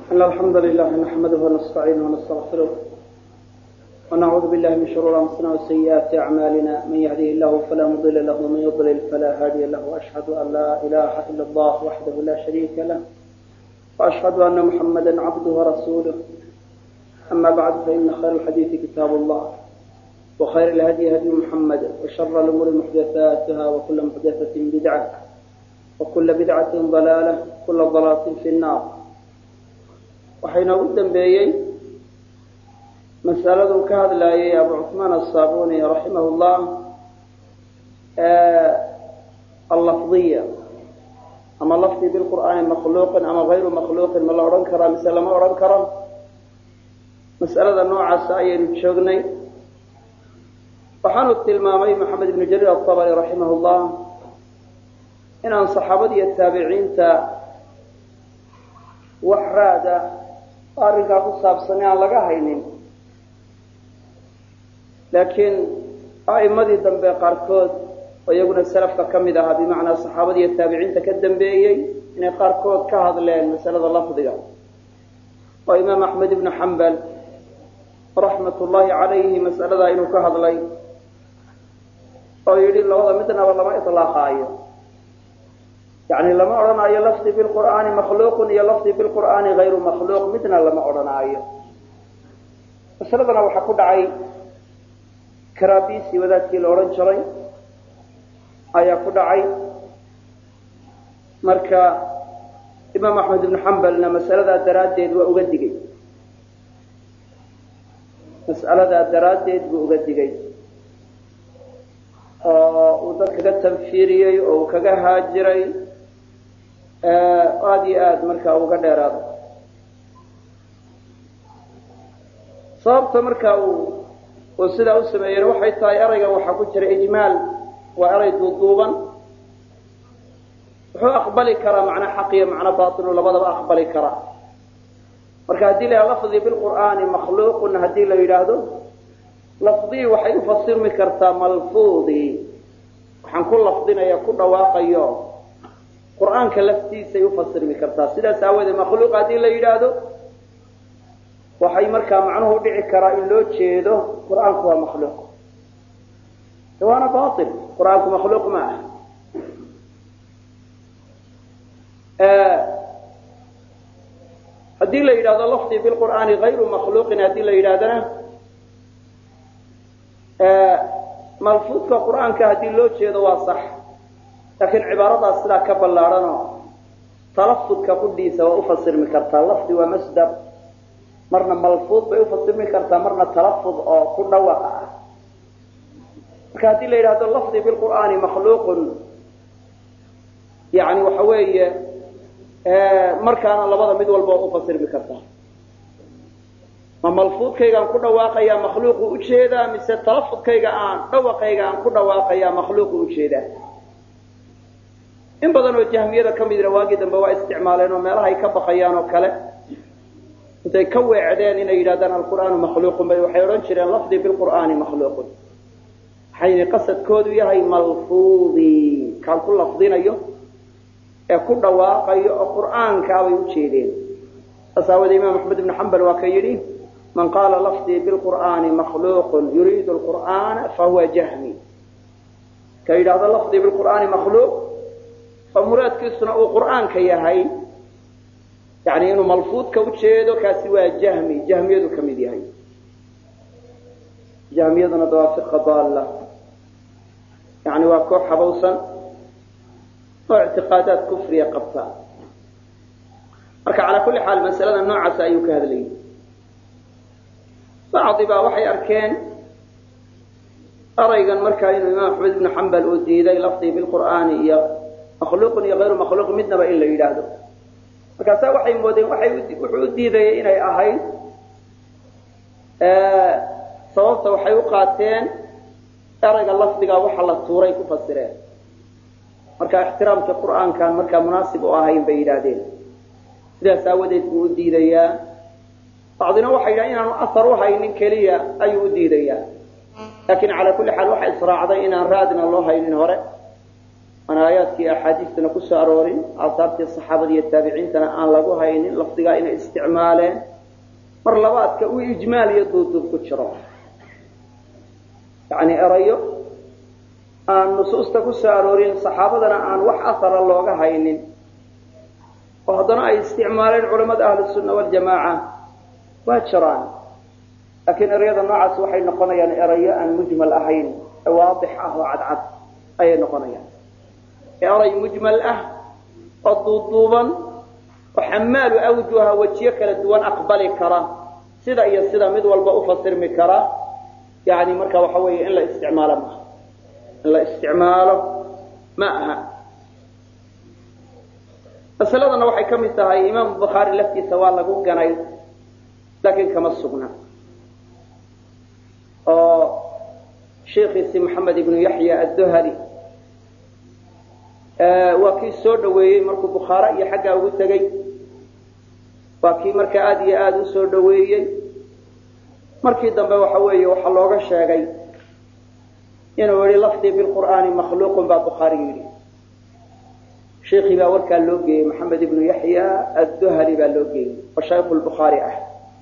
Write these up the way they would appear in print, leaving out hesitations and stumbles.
إن الحمد لله نحمده ونستعينه ونستغفره ونعوذ بالله من شرور أنفسنا وسيئات أعمالنا من يهده الله فلا مضل له ومن يضلل فلا هادي له وأشهد أن لا إله إلا الله وحده لا شريك له وأشهد أن محمدا عبده ورسوله أما بعد فإن خير الحديث كتاب الله وخير الهدي هدي محمد وشر الأمور محدثاتها وكل محدثة بدعة وكل بدعة ضلالة وكل ضلالة في النار. waxayna u dambeeyay mas'aladu ka hadlayay Abu Uthman as-Sabuni rahimahullah al-lafdiyya ama lafdi bil Qur'an makhluuq ama ghayru makhluuq ma la oran kara mise lama oran karo mas'alada noocaas ayaynu joognay waxaanu tilmaamay Muhammad ibn Jarir al-Tabari rahimahullah inaan saxaabada iyo taabiciinta waxraada arrinkaa ku saabsan aan laga haynin laakiin a'immadii dambe qaarkood oo iyaguna salafka ka mid ahaa bimacnaa saxaabada iyo taabiciinta ka dambeeyey inay qaarkood ka hadleen masalada lafdiga oo imaam axmed ibnu xambal raxmatullaahi calayhi mas'aladaa inuu ka hadlay oo yidhi labada midnaba lama itlaaqaayo يعني لما أرنا أي لفظ بالقرآن مخلوق يا لفظ بالقرآن غير مخلوق مثلنا لما أرنا أي فسلبنا وحكود عي كرابيسي وذات الأورنج شري أي كود عي مركا إمام أحمد بن حنبل لما مسألة درادد وأجدجي مسألة درادد وأجدجي وذكر التنفيري أو كجهاجري aada iyo aada markaa uga dheeraado sababta markaa uu sidaa u sameeyeen waxay tahay eraygan waxaa ku jira ijmaal waa eray duuduuban wuxuu aqbali karaa macno xaq iyo macno baatinu labadaba aqbali karaa marka haddii la lafdi bilqur'aani makhluuqun haddii la yidhaahdo lafdii waxay u fasirmi kartaa malfuudii waxaan ku lafdinaya ku dhawaaqayo qur'aanka laftiisa ay u fasirmi kartaa sidaas aawadeed makhluuq haddii la yidhaahdo waxay markaa macnuhu dhici karaa in loo jeedo qur'aanku waa makhluuq waana baatil qur'aanku makhluuq ma aha haddii la yidhahdo lafdi bilqur'aani gayru makhluuqin haddii la yidhahdana malfuudka qur'aanka haddii loo jeedo waa sax laakiin cibaaradaas sidaa ka ballaadhanoo talafudka qudhiisa waa u fasirmi kartaa lafdi waa masdar marna malfuud bay u fasirmi kartaa marna talafud oo ku dhawaqa ah marka haddii la yidhahdo lafdi bilqur'aani makhluuqun yani waxa weeye markaana labada mid walba waa u fasirmi kartaa ma malfuudkaygaan ku dhawaaqayaa makhluuqu ujeedaa mise talafudkayga aan dhawaqayga aan ku dhawaaqayaa makhluuqu ujeedaa in badan oo jahmiyada ka midna waagii dambe waa isticmaaleen oo meelaha ay ka baqayaan oo kale intay ka weecdeen inay yidhahdaan alqur'aanu makhluuqun bay waxay odhan jireen lafdi bilqur'aani makhluuqun waxayna qasadkoodu yahay malfuudii kaan ku lafdinayo ee ku dhawaaqayo oo qur'aankaa bay u jeedeen saas aawadee imaam axmed ibnu xambal waa ka yidhi man qaala lafdii bilqur'aani makhluuqun yuriidu alqur'aana fahuwa jahmi ka yidhahdo lafdii bilqur'aani makhluuq oo muraadkiisuna uu qur'aanka yahay yani inuu malfuudka u jeedo kaasi waa jahmi jahmiyadu ka mid yahay jahmiyaduna waa firqa daalla yani waa koox habowsan oo ictiqaadaad kufriya qabta marka calaa kulli xaal masalada noocaas ayuu ka hadlayay bacdi baa waxay arkeen eraygan markaa inuu imaam axmed ibnu xambal uu diiday lafdii bilqur'aani iyo makhluuqun iyo hayru makhluuq midnaba in la yidhaahdo markaasaa waxay moodeen wuxuu u diidayay inay ahayd sababta waxay u qaateen erayga lafdigaa waxa la tuuray ku fasireen marka ixtiraamka qur'aankaan markaa munaasib u ahayn bay yidhaahdeen sidaas aawadeed buu u diidayaa bacdina waxay yidhahan inaanu asar u haynin keliya ayuu u diidayaa laakiin calaa kulli xaal waxa israacday inaan raadna loo haynin hore aan aayaadkii axaadiistana ku soo aroorin aasaartii saxaabada iyo taabiciintana aan lagu haynin lafdigaa inay isticmaaleen mar labaadka uu ijmaal iyo duuduub ku jiro yacni erayo aan nusuusta ku soo aroorin saxaabadana aan wax asara looga haynin oo haddana ay isticmaaleen culamada ahlusunna waljamaaca waa jiraan laakiin erayada noocaas waxay noqonayaan erayo aan mujmal ahayn ee waadix ah oo cadcad ayay noqonayaan eray mujmal ah oo duuduuban oo xamaalu awjuha wajiyo kala duwan aqbali kara sida iyo sida mid walba u fasirmi kara yani marka waxa weeye in la isticmaalo maaha in la isticmaalo ma aha masaladana waxay ka mid tahay imaam bukhaari laftiisa waa lagu ganay laakiin kama sugna oo sheekhiisi maxamed ibnu yaxya adduhali waa kii soo dhaweeyey markuu bukhaara iyo xaggaa ugu tegey waa kii marka aada iyo aada u soo dhaweeyey markii dambe waxa weeye waxaa looga sheegay inuu yihi lafdii bilqur'aani makhluuqun baa bukhaari yidhi sheekii baa warkaa loo geeyey maxamed ibnu yaxya adduhali baa loo geeyey oo shaykhu lbukhaari ah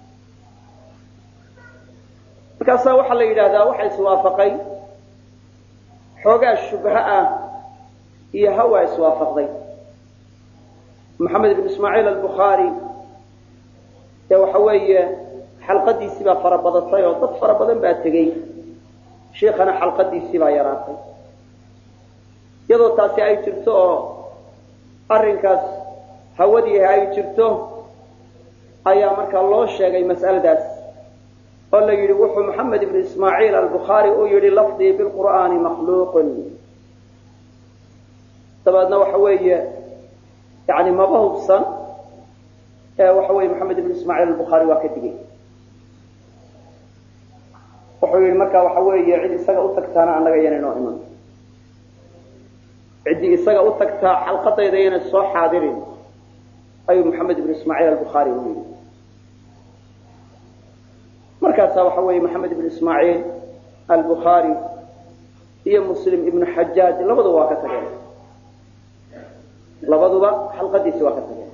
markaasaa waxaa la yidhaahdaa waxa iswaafaqay xoogaa shubha ah iyo hawaa iswaafaqday maxamed ibn ismaaciil albukhaari ee waxa weeye xalqadiisii baa fara badatay oo dad fara badan baa tegey sheekhana xalqadiisii baa yaraatay iyadoo taasi ay jirto oo arrinkaas hawadii ay jirto ayaa markaa loo sheegay mas'aladaas oo la yidhi wuxuu maxamed ibn ismaaciil albukhaari uu yidhi lafdii bilqur'aani makhluuqun dabeedna waxa weeye yani maba hubsan waxa weye maxamed ibn ismaaciil albukhaari waa ka digay wuxuu yihi marka waxa weeye cid isaga u tagtaana annaga yana inoo iman ciddii isaga u tagtaa xalqadayda yana soo xaadirin ayuu maxamed ibn ismaaciil albukhaari u yidhi markaasaa waxa weeye maxamed ibn ismaaciil albukhaari iyo muslim ibnu xajaaj labaduba waa ka tageen labaduba xalqadiisi waa ka tageen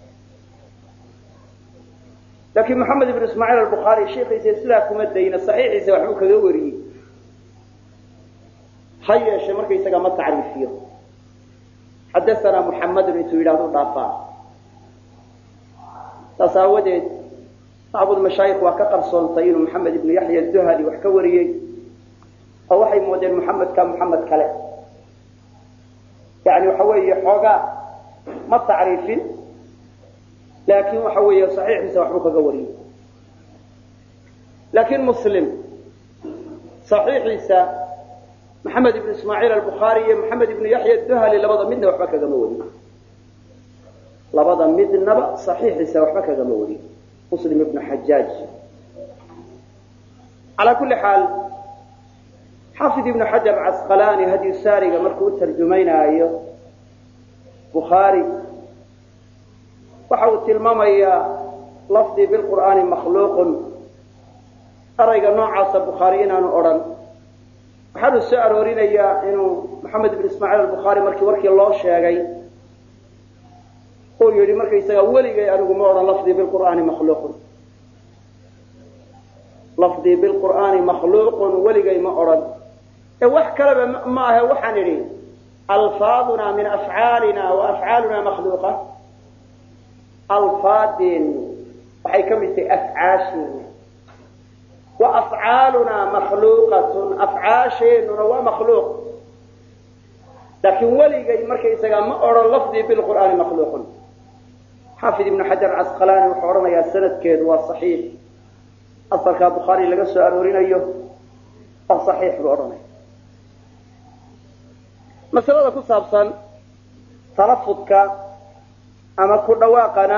laakiin maxamed ibn ismaaciil albukhaari sheekhiisa sidaa kuma dayna saxiixiisa waxbuu kaga wariyey ha yeeshe markaysaga ma tacriifiyo xadaanaa muxamedun intuu yidhahdo dhaafaa saas aawadeed bacdu mashaayikh waa ka qarsoontay inuu maxamed ibnu yaxya duhali wax ka wariyey oo waxay moodeen muxamedka muxamed kale yani waxa weeye xoogaa ma tacriifin laakiin waxa weeye saxiixiisa waxbuu kaga wariyey laakiin muslim saxiixiisa maxamed ibnu ismaaciil albukhaari iyo maxamed ibnu yaxya duhali labada midna waxba kagama wariy labada midnaba saxiixiisa waxba kagama wariy muslim ibnu xajaaj calaa kulli xaal xaafid ibnu xajar casqalaani hadyu saariga markuu u tarjumaynaayo bukhaari waxa uu tilmaamayaa lafdii bilqur'aani makhluuqun erayga noocaasa bukhaari inaanu odhan waxaanu soo aroorinayaa inuu maxamed ibn ismaaciil albukhaari markii warkii loo sheegay uu yidhi markaysaga weligay anigu ma odhan lafdii bilqur'aani makhluuqun lafdii bilqur'aani makhluuqun weligay ma odhan ee wax kaleba ma ahe waxaan idhi alfaaduna min afcaalina wa afcaaluna makhluuqa alfaadeen waxay ka mid tahay afcaasheena wa afcaaluna makhluuqatun afcaasheenuna waa makhluuq laakiin weligay markaysaga ma odhan lafdii bilqur'aani makhluuqun xaafid ibnu xajar casqalaani wuxuu odhanayaa sanadkeedu waa saxiix asalkaa bukhaari laga soo aroorinayo waa saxiix buu odhanaya masalada ku saabsan talafudka ama ku dhawaaqana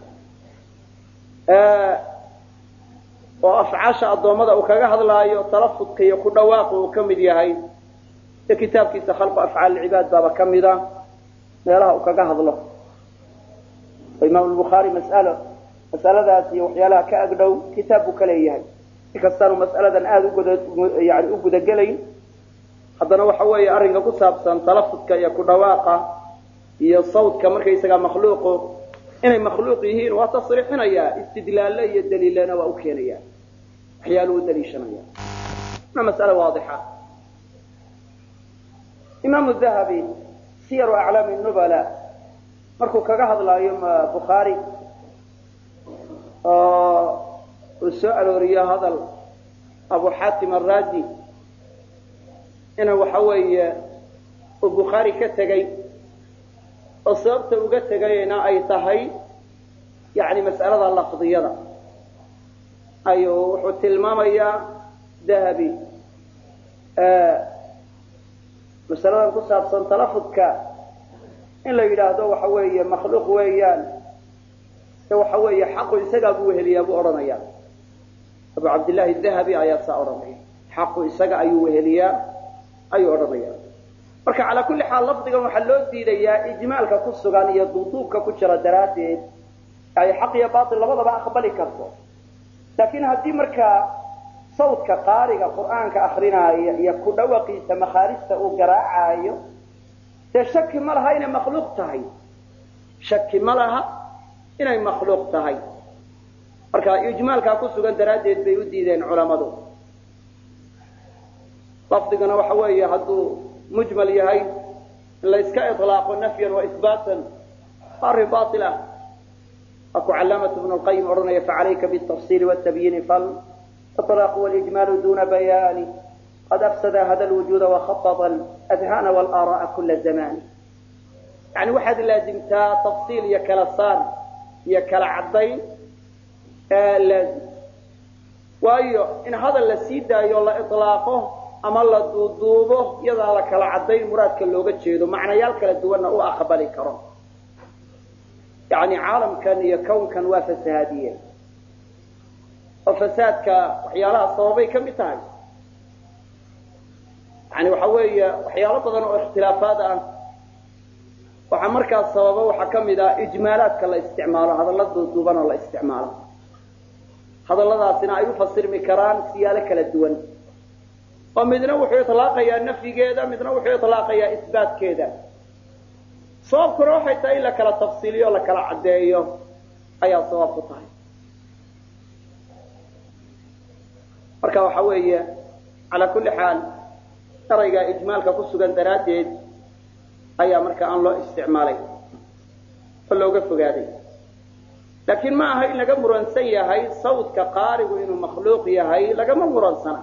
oo afcaasha addoommada uu kaga hadlaayo talafudka iyo ku dhawaaqu uu ka mid yahay ee kitaabkiisa khalqu afcaal cibaad baaba ka mida meelaha uu kaga hadlo oo imaam albukhaari masaladaas iyo waxyaalaha ka agdhow kitaab buu ka leeyahay inkastaanu mas'aladan aada yani u gudagelayn haddana waxa weeye arrinka ku saabsan talafudka iyo ku dhawaaqa iyo sawdka markaysagaa makhluuqu inay makhluuq yihiin waa tasriixinayaa istidlaalle iyo daliilana waa u keenayaa waxyaaluhu daliishanaya waa mas'ale waadixa imaamu dahabi siyaru aclaami nubala markuu kaga hadlaayo bukhaari uu soo arooriyo hadal abu xaatim araazi inuu waxa weeye uu bukhaari ka tegey oo sababta uga tegayna ay tahay yani mas'alada lafdiyada ayuu wuxuu tilmaamayaa dahabi masaladan ku saabsan talafudka in la yidhaahdo waxa weeye makhluuq weeyaan se waxa weeye xaqu isagaa buu weheliyaa buu odhanaya abu cabdillahi dahabi ayaa saa odhanaya xaqu isaga ayuu weheliyaa ayuu odhanaya marka calaa kulli xaal lafdigan waxaa loo diidayaa ijmaalka ku sugan iyo duuduubka ku jira daraaddeed ay xaq iyo baatil labadaba aqbali karto laakiin haddii markaa sawdka qaariga qur'aanka akrinaayo iyo ku dhawaqiisa makhaarijta uu garaacaayo dee shaki ma laha inay makhluuq tahay shaki ma laha inay makhluuq tahay marka ijmaalkaa ku sugan daraaddeed bay u diideen culammadu lafdigana waxa weeye hadduu mujmal yahay in la iska ilaaqo nafyan wa isbaatan arrin baatil ah aku calaamatu ibnu lqayim odhanaya facalayka bitafsiili wtabyiini fal iطlaaqu walijmaalu duna bayaani qad afsada hada lwujuuda wakhaطba aladhaana walaara'a kula zamani yani waxaad laazimtaa tafsiil iyo kala saar iyo kala caddayn laazim waayo in hadal la sii daayo la ilaaqo ama la duuduubo iyadaan la kala caddayn muraadka looga jeedo macnayaal kala duwanna u aqbali karo yani caalamkan iyo kownkan waa fasahaadiyeen oo fasaadka waxyaalaha sababay ka mid tahay yani waxa weeye waxyaalo badan oo ikhtilaafaad ah waxaa markaas sababa waxaa ka mid ah ijmaalaadka la isticmaalo hadalla duuduuban oo la isticmaalo hadalladaasina ay u fasirmi karaan siyaalo kala duwan oo midna wuxuu ilaaqayaa nafyigeeda midna wuxuu ilaaqayaa isbaatkeeda sababkuna waxay tahay in la kala tafsiiliyo o la kala caddeeyo ayaa sabab ku tahay marka waxa weeye calaa kulli xaal erayga ijmaalka ku sugan daraaddeed ayaa marka aan loo isticmaalay oo looga fogaaday laakiin ma aha in laga muransan yahay sawdka qaarigu inuu makhluuq yahay lagama muransana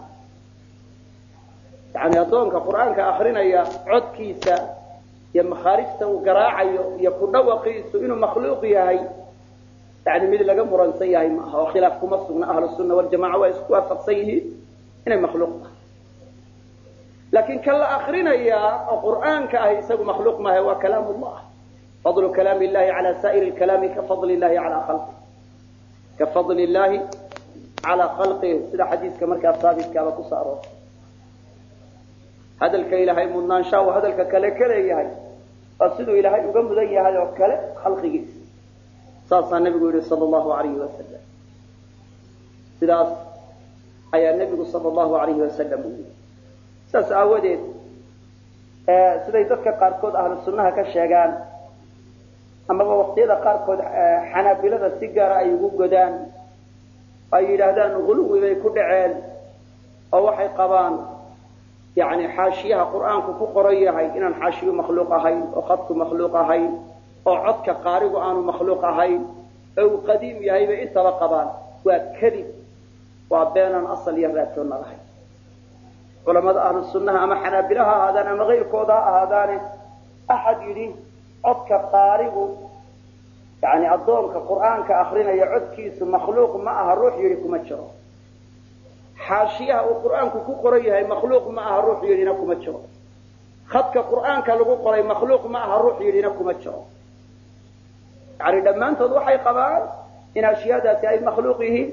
yani addoonka qur'aanka akrinaya codkiisa iyo makhaarijta uu garaacayo iyo ku dhawaqiisu inuu makhluuq yahay yani mid laga muransan yahay maaha oo khilaaf kuma sugna ahlu sunna waljamaca waa isku waafaqsan yihiin inay makhluuq tahay laakiin kan la akrinayaa oo qur'aanka ah isagu makhluuq maaha waa kalaam ullah fadlu kalaami illahi cala saa'iri lkalaami kafadli illahi calaa khalqih kafadli illahi calaa khalqih sida xadiiska markaa saabitkaaba ku soo aroortay hadalka ilaahay mudnaanshaa uu hadalka kale ka leeyahay waa siduu ilaahay uga mudan yahay oo kale khalqigiisa saasaa nebigu yihi sal allahu alayhi wasalam sidaas ayaa nebigu sal allahu alayhi wasalam u yidhi saas aawadeed siday dadka qaarkood ahlu sunnaha ka sheegaan amaba waqtiyada qaarkood xanaabilada si gaara ay ugu godaan ay yidhaahdaan guluwi bay ku dhaceen oo waxay qabaan yani xaashiyaha qur'aanku ku qoran yahay inaan xaashiyu makhluuq ahayn oo khadku makhluuq ahayn oo codka qaarigu aanu makhluuq ahayn oo uu qadiim yahay bay intaba qabaan waa kadib waa beenaan asal iyo raadtoonna lahayn culamada ahlu sunnaha ama xanaabila ha ahaadaan ama kayrkooda ha ahaadaane axad yidhi codka qaarigu yani addoonka qur'aanka akrinaya codkiisu makhluuq ma aha ruux yidhi kuma jiro xaashiyaha uu qur'aanku ku qoran yahay makhluuq ma aha ruux yidhina kuma jiro khadka qur'aanka lagu qoray makhluuq ma aha ruux yidhina kuma jiro yani dhammaantood waxay qabaan in ashyaadaasi ay makhluuq yihiin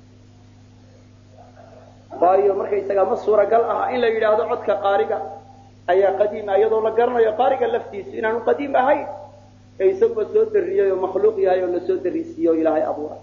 waayo markaysaga ma suuragal aha in la yidhaahdo codka qaariga ayaa qadiima iyadoo la garanayo qaariga laftiisu inaanu qadiim ahayn ee isaguba soo dariyey oo makhluuq yahay oo lasoo darisiiye o ilaahay abuuray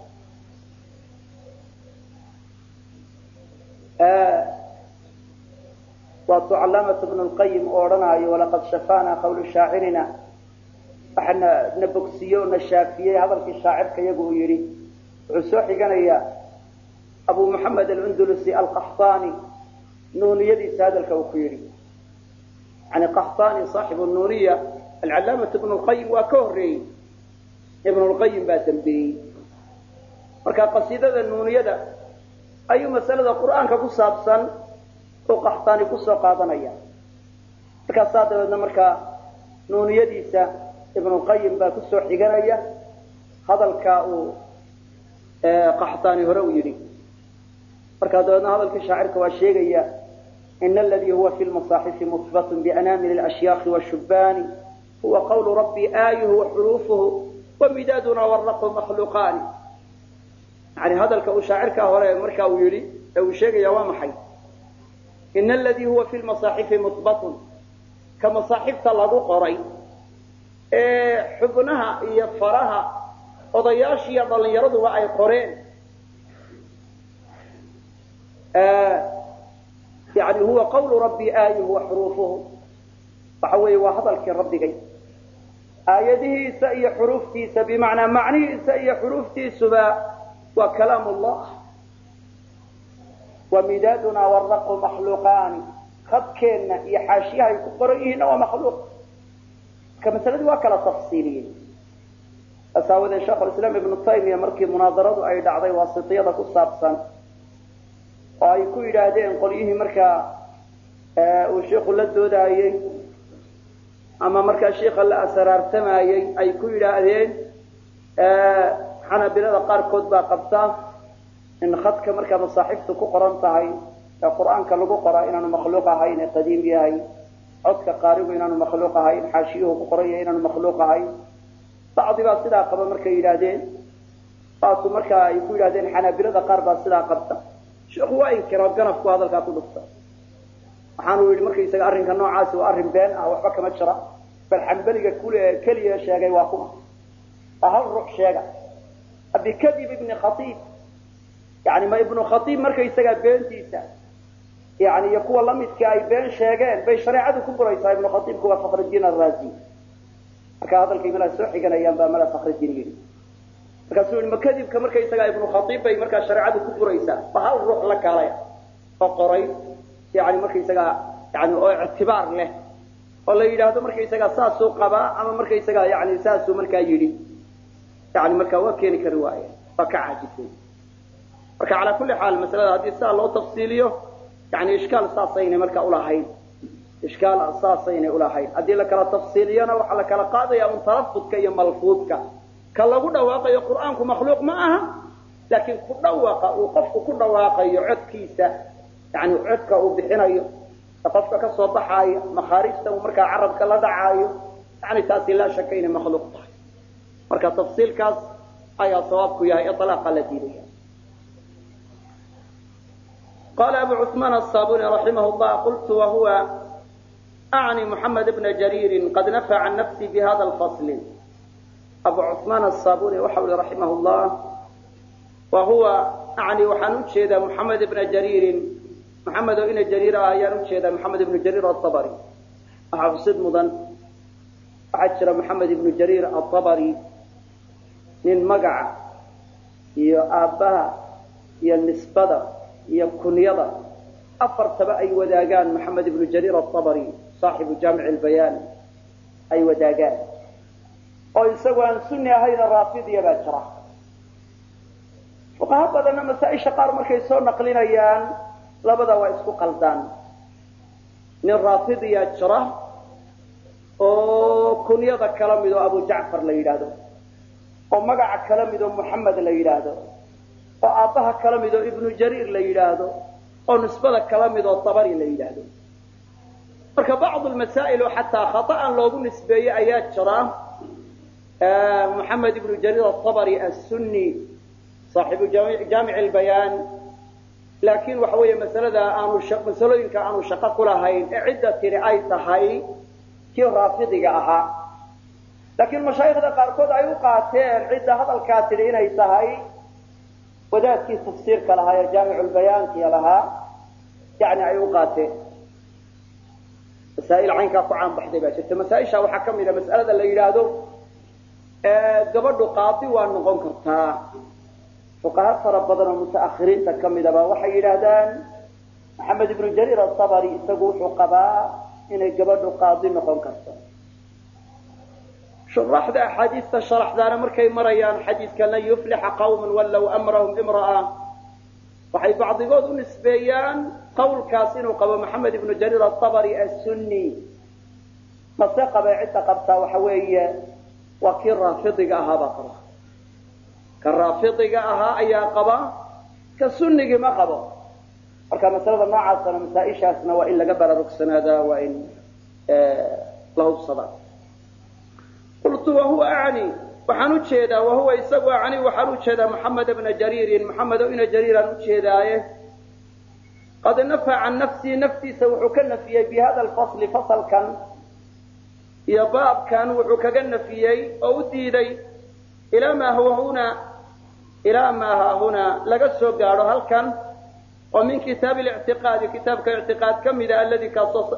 وعلامة ابن القيم أورنا ولقد شفانا قول شاعرنا احنا نبكسيون الشافية هذا الشاعر كيقول يري عسوحي كان أبو محمد الأندلسي القحطاني نون يدي سادة الكوكيري يعني قحطاني صاحب النورية العلامة ابن القيم وكهري ابن القيم باتنبيه marka qasiidada nuuniyada ayu masalada quraanka ku saabsan oo qaxtaani ku soo qaadanaya marka saadawada marka nuuniyadiisa ibn qayyim baa ku soo xiganaya hadalka uu qaxtaani hore u yiri marka dadna hadalka shaacirka waa sheegaya in alladhi huwa fi al-masahif muthbat bi anamil al-ashyakh wa shubban huwa qawlu rabbi ayuhu wa hurufuhu wa midaduna warqu makhluqan يعني هذا الشاعر كهراء مركا ويري أو شيء يا وامحي إن الذي هو في المصاحف مثبت كمصاحف تلقو قري حبناها يفرها وضياش يضل يردوا أي قرين يعني هو قول ربي آيه وحروفه فحوي وهذا الكرب جاي آيته سأي حروفتي بمعنى معني سأي حروفتي سبا وكلام الله ومدادنا والرق مخلوقان خد كينا يحاشيها يكبرئهن ومخلوق كمثلا وكلا تفصيلية أساوذ الشيخ الإسلام ابن التيمية مركي مناظرة أي دعضي واسطية كالسابسا وأي كوي دادين قليه مركا والشيخ اللدو دايي أما مركا الشيخ اللي أسرار تمايي أي كوي دادين أنا بلاد قاركود بقبته إن خدك مركب صاحبته كقران تهاي القرآن كلو قرأ إنه مخلوق هاي إن قديم بهاي عدك قارب إنه مخلوق هاي إن حاشيه قرية إنه مخلوق هاي بعض بس لا قبل مركب يلادين بعض مركب يقول يلادين حنا بلاد قارب بس لا قبته شو هو إن كراب جنب هذا الكاتب بس حانوا المركب يسأرين كنوع عاس وأرين بين أو حكم الشرع فالحنبلي كل كلية شاقي واقوم أهل روح شاقي بكذب ابن خطيب يعني ما ابن خطيب مركا يسقى بنتيسا يعني يقول الله متكاي بين شيغان بين شريعته كبرى ابن خطيب هو فخر الدين الرازي هذا الكلمه سوحي كان ايام مال فخر الدين يجي فكسو المكذب كمركا يسقى ابن خطيب بين مركا شريعته كبرى فهل روح لك عليه فقري يعني مركا يسقى يعني اعتبار له والله يراهدو مركا يسقى ساسو قبا اما مركا يسقى يعني ساسو مركا يري يعني مركا وكيني كروايه فكعجتين مركا على كل حال المساله هذه سال لو تفصيليه يعني اشكال اساسين مركا ولاهين اشكال اساسين ولاهين ادي لك تفصيلينا وحا لك قاديا من ترفضك يا ملفوظك كلغو دواقي قرانك مخلوق معها لكن كدواقه وقفك كدواقي عدكيسا يعني عدك وبخينايو قفك كسو بخاي مخارجته ومركا عربك لا دعايو يعني تاسي لا شك انه مخلوق marka tafsiilkaas ayaa sababku yahay iطلاق la diiday قال ابو عثمان الصابوني رحمه الله قلت وهو اعني محمد بن جرير قد نفى عن نفسي بهذا الفصل ابو عثمان الصابوني وحول رحمه الله وهو اعني وحنوجد محمد بن جرير محمد بن جرير ايانوجد محمد بن جرير الطبري حافظ مدن عشر محمد بن جرير الطبري من مقع يا أباها يا النسبة يا كنيضة أفرت بأي وداقان محمد بن جرير الطبري صاحب جامع البيان أي وداقان ويسوى أن سنة هيدا الرافضية باشرة وهذا أن مسائل شقار مركيسون نقلين أيان لابد ويسكو قلدان من الرافضية شرة وكنيضة كلامه أبو جعفر ليلادو ومقع كلامه محمد ليلادو وأعطاها كلامه ابن جرير ليلادو ونسبة كلامه الطبري ليلادو بعض المسائل حتى خطأ لو نسبة آيات شراه محمد بن جرير الطبري السني صاحب جامع البيان لكن وحوية مسألة كانوا شقق لهين عدة رعاية هاي كي رافضي أها لكن مشايخ قاركود أيو قاتل عدة هذا الكاتلين يتهي وذات كي تفسير كلها يا جامع البيان كي لها يعني أيو قاتل masaa'il caynkaa ku caan baxday baa jirta. masaa'isha waxaa ka mid a mas'alada la yidhaahdo gabadhu qaadi waa noqon kartaa. fuqaha fara badan oo mutaakhiriinta ka mid ah waxay yidhaahdaan maxamed ibnu jariir at-tabari isagu wuxuu qabaa inay gabadhu qaadi noqon karto. sharaxda axaadiista sharaxdaana markay marayaan xadiidka lan yuflixa qawman wallow amrahum imra'a waxay bacdigood u nisbeeyaan qowlkaas inuu qabo maxamed ibnu jariir at-tabari as-sunni. mase qabay cidda qabtaa waxa weeye waa kii raafidiga ahaa baa qaba. ka raafidiga ahaa ayaa qaba, ka sunnigii ma qabo. marka masalada noocaasana masaa-ishaasna waa in laga baraarugsanaada, waa in la hubsadaa. qultu wahuwa acni waxaan ujeedaa wahuwa isagu acni waxaan ujeedaa maxamed bna jariirin maxamed ibna jariiraan ujeedaaye qad nafa can nafsii naftiisa wuxuu ka nafiyey bi hada alfasli fasalkan iyo baabkan wuxuu kaga nafiyey oo u diiday ilaa maa haahuna laga soo gaadho halkan oo min kitaab lictiqaadi kitaabka ictiqaad ka mida aladi kaasoo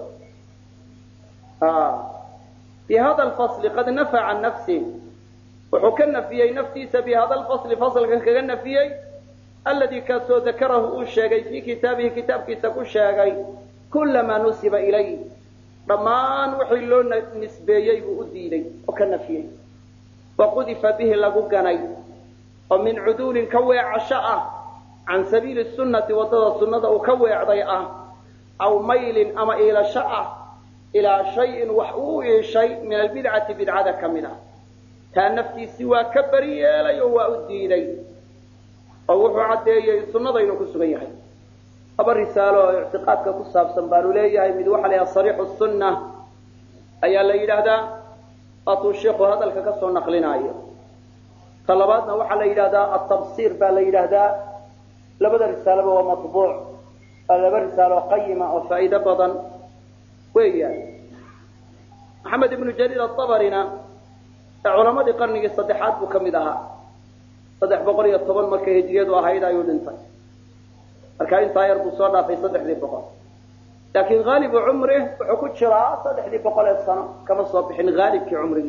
في هذا الفصل قد نفى عن نفسه وحكى نفيي نفسيس بهذا الفصل فصل كان نفيي الذي كسو ذكره الشاقي في كتابه كتاب كتاب الشاقي كل ما نسب إليه ضمان وحلون نسبيي وأديني وكان نفيي وقذف به لقني ومن عدول كوي عشاء عن سبيل السنة وضد السنة وكوي عضيئة أو ميل أما إلى شاء إلى شيء وحوه شيء من البدعة بدعة كاملة كان نفسي سوى كبرية لي وأديني أو عدي السنة ينو كسغيها أبا الرسالة اعتقادك كصاب سنبالو ليه مدوح عليها صريح السنة أي اللي هذا أطو الشيخ هذا الكسو نقلنا أيه طلباتنا وحل هذا التبصير بالي هذا لبدا الرسالة هو مطبوع لبدا الرسالة قيمة وفائدة بضن وياه محمد بن جرير الطبرينا علماء قرني الصدحات وكمدها صدح بقرية طبعا مركه هجريد وهيدا يودنتا الكائن طاير بصورنا في صدح ذي بقر لكن غالب عمره وحكوت شراء صدح ذي بقر السنة كما صبحين غالب كعمره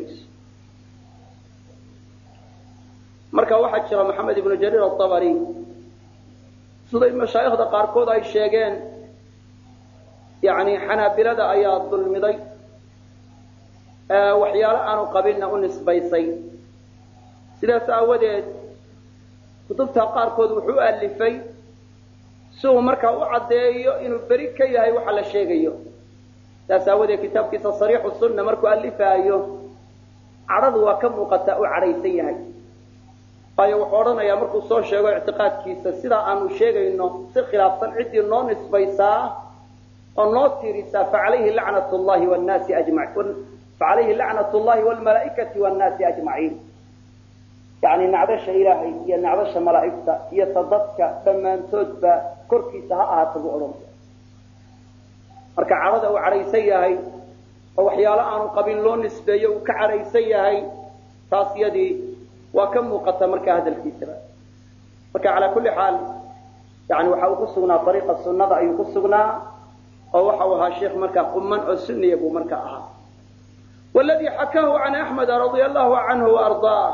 مركه واحد شراء محمد بن جرير الطبري صدق المشايخ دا قاركود اي الشيقين يعني حنابلة أيات ظلمضي وحيالا أنو قبلنا ونسبيسي سيدا ساودت كتبتها قاركود وحوء اللفي سوى مركا وعديو إنو بريكا يهي وحل الشيقيو سيدا ساودت كتاب كيسا صريح السنة مركو اللفايو عرضوا كم وقتاء عريسيهي أيو وحورنا يا مركو صور شيقو اعتقاد كيسا سيدا أنو شيقينو سير خلاف صنعدي نو نسبيسا الناصر فعليه لعنة الله والناس أجمعين فعليه لعنة الله والملائكة والناس أجمعين يعني نعبش إلهي هي نعبش ملائكة هي صدتك فما انتدب كركي سهاءها تبعرم مركع عرضه عريسيهي وحيالا أنه قبل لون نسبيه وكعريسيهي تاسيدي وكم مقطع مركع هذا الكتاب مركع على كل حال يعني وحاوقصنا طريق السنة أي يقصنا أو وحوها الشيخ مركا قمان أو السني أبو مركا والذي حكاه عن أحمد رضي الله عنه وأرضاه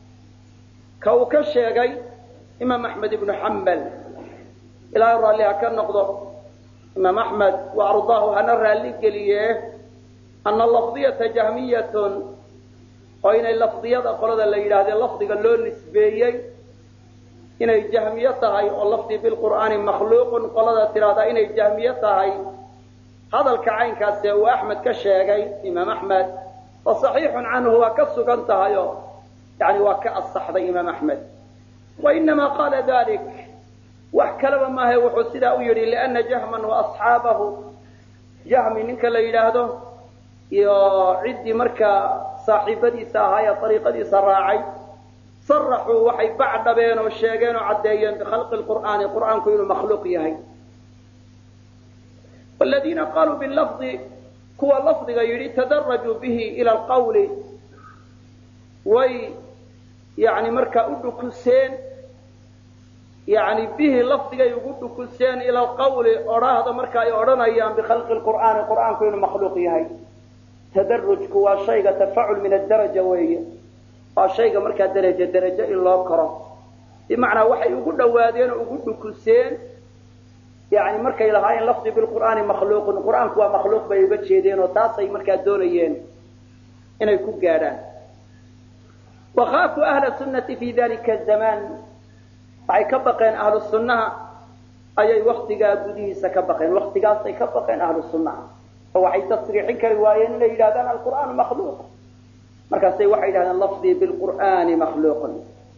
كوكشيغي إمام أحمد بن حنبل إلى يرى لها كان نقضه إمام أحمد وأرضاه أنا رأى ليه أن اللفظية جهمية وإن اللفظية قلت الليلة هذه اللفظية اللون نسبية إن الجهمية هاي واللفظ بالقرآن مخلوق قلت ترى إن الجهمية هاي هذا الكعين كاسي هو أحمد كشيغي إمام أحمد وصحيح عنه وكسك انتهى يعني وكأصحب إمام أحمد وإنما قال ذلك وحكلم ما هو وحسد أويري لأن جهما وأصحابه جهم منك ليلاده يعد مركا صاحبتي ساهايا طريقتي سراعي صرحوا وحي بعد بينه الشيغين وعديين بخلق القرآن القرآن كله مخلوق يهي والذين قالوا باللفظ هو اللفظ غيري تدرجوا به إلى القول يعني مركا أدو كسين يعني به لفظي يقول كسين إلى القول أراه مركا يورنيان بخلق القرآن كونه مخلوق يهي تدرج كوا شيء تفاعل من الدرجة وهي شيء مركا درجة إلا كرم بمعنى وحي يقول دوادين ويقول كسين يعني مركا يلهاين لفظي بالقرآن مخلوق القرآن كوا مخلوق بيبت شيدين وتاصي مركا دونيين إنه يكون قاران وخافوا أهل السنة في ذلك الزمان waxay ka baqeen ahlu sunnaha ayay waqtiga gudihiisa ka baqeen waqtigaasay ka baqeen ahlu sunnaha oo waxay tasriixin kari waayeen inay yidhaahdaan alqur'aan makhluuq markaasay waxay yidhahdaan lafdii bilqur'aani makhluuqun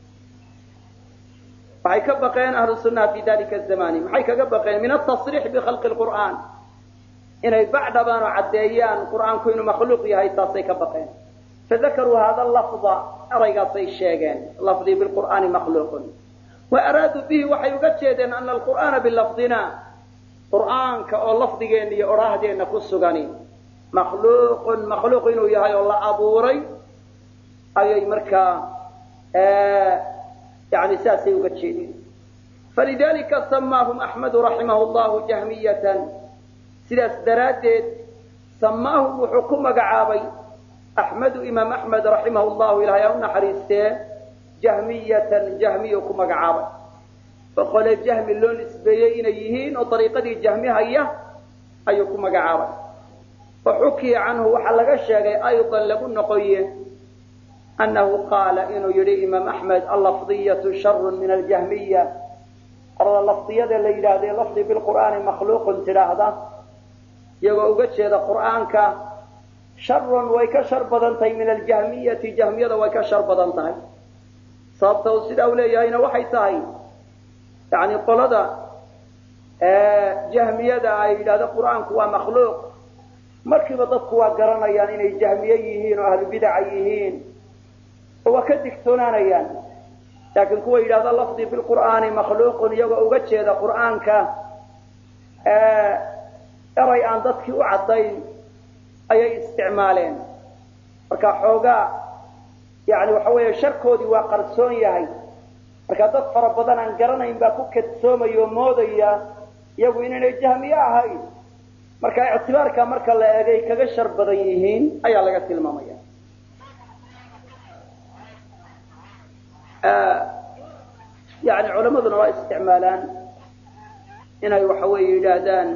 waxay ka baqeen ahlu sunnaha fi dalika zamani maxay kaga baqeen min atasriix bikhalqi alqur'aan inay bacdabaan oo caddeeyaan qur'aanku inuu makhluuq yahay taasay ka baqeen fadakaruu hada lafda eraygaasay sheegeen lafdii bilqur'aani makhluuqun وأرادوا به وحي وجدين أن القرآن باللفظنا قرآن كأو لفظين يأراهدين نفسغاني مخلوق إنه يهي الله أبوري أي مركا يعني ساسي وجدين فلذلك سماهم أحمد رحمه الله جهمية سلاس درادت سماهم حكومة قعابي إمام أحمد رحمه الله إلى يوم حريسته جهمية كما قعابا فقال الجهم اللون اسبيين يهين وطريقة الجهمية هي أيكم قعابا وحكي عنه وحلق الشيء أيضا لبن قوية أنه قال إنه يري إمام أحمد اللفظية شر من الجهمية أرى اللفظية اللي هذه اللفظ بالقرآن مخلوق تلاحظه يقول هذا القرآن شر ويكشر بدنتي من الجهمية جهمية ويكشر بدنتي sababta uu sida u leeyahayna waxay tahay yani qolada jahmiyada ay yidhaahdo qur-aanku waa makhluuq markiiba dadku waa garanayaan inay jahmiye yihiin oo ahlu bidaca yihiin oo waa ka digtoonaanayaan laakiin kuwa yidhahda lafdii bilqur'aani makhluuqun iyagoo uga jeeda qur'aanka eray aan dadkii u caddayn ayay isticmaaleen marka xoogaa يعني وحوي شركودي وقرصون ياهي marka dad fara badan aan garanayn baa ku kadsoomayo moodaya iyagu inay jahmiye ahay marka ictibaarka marka la eegay kaga shar badan yihiin ayaa laga tilmaamaya يعني culimaduna waa isticmaalaan inay waxa way yiraahdaan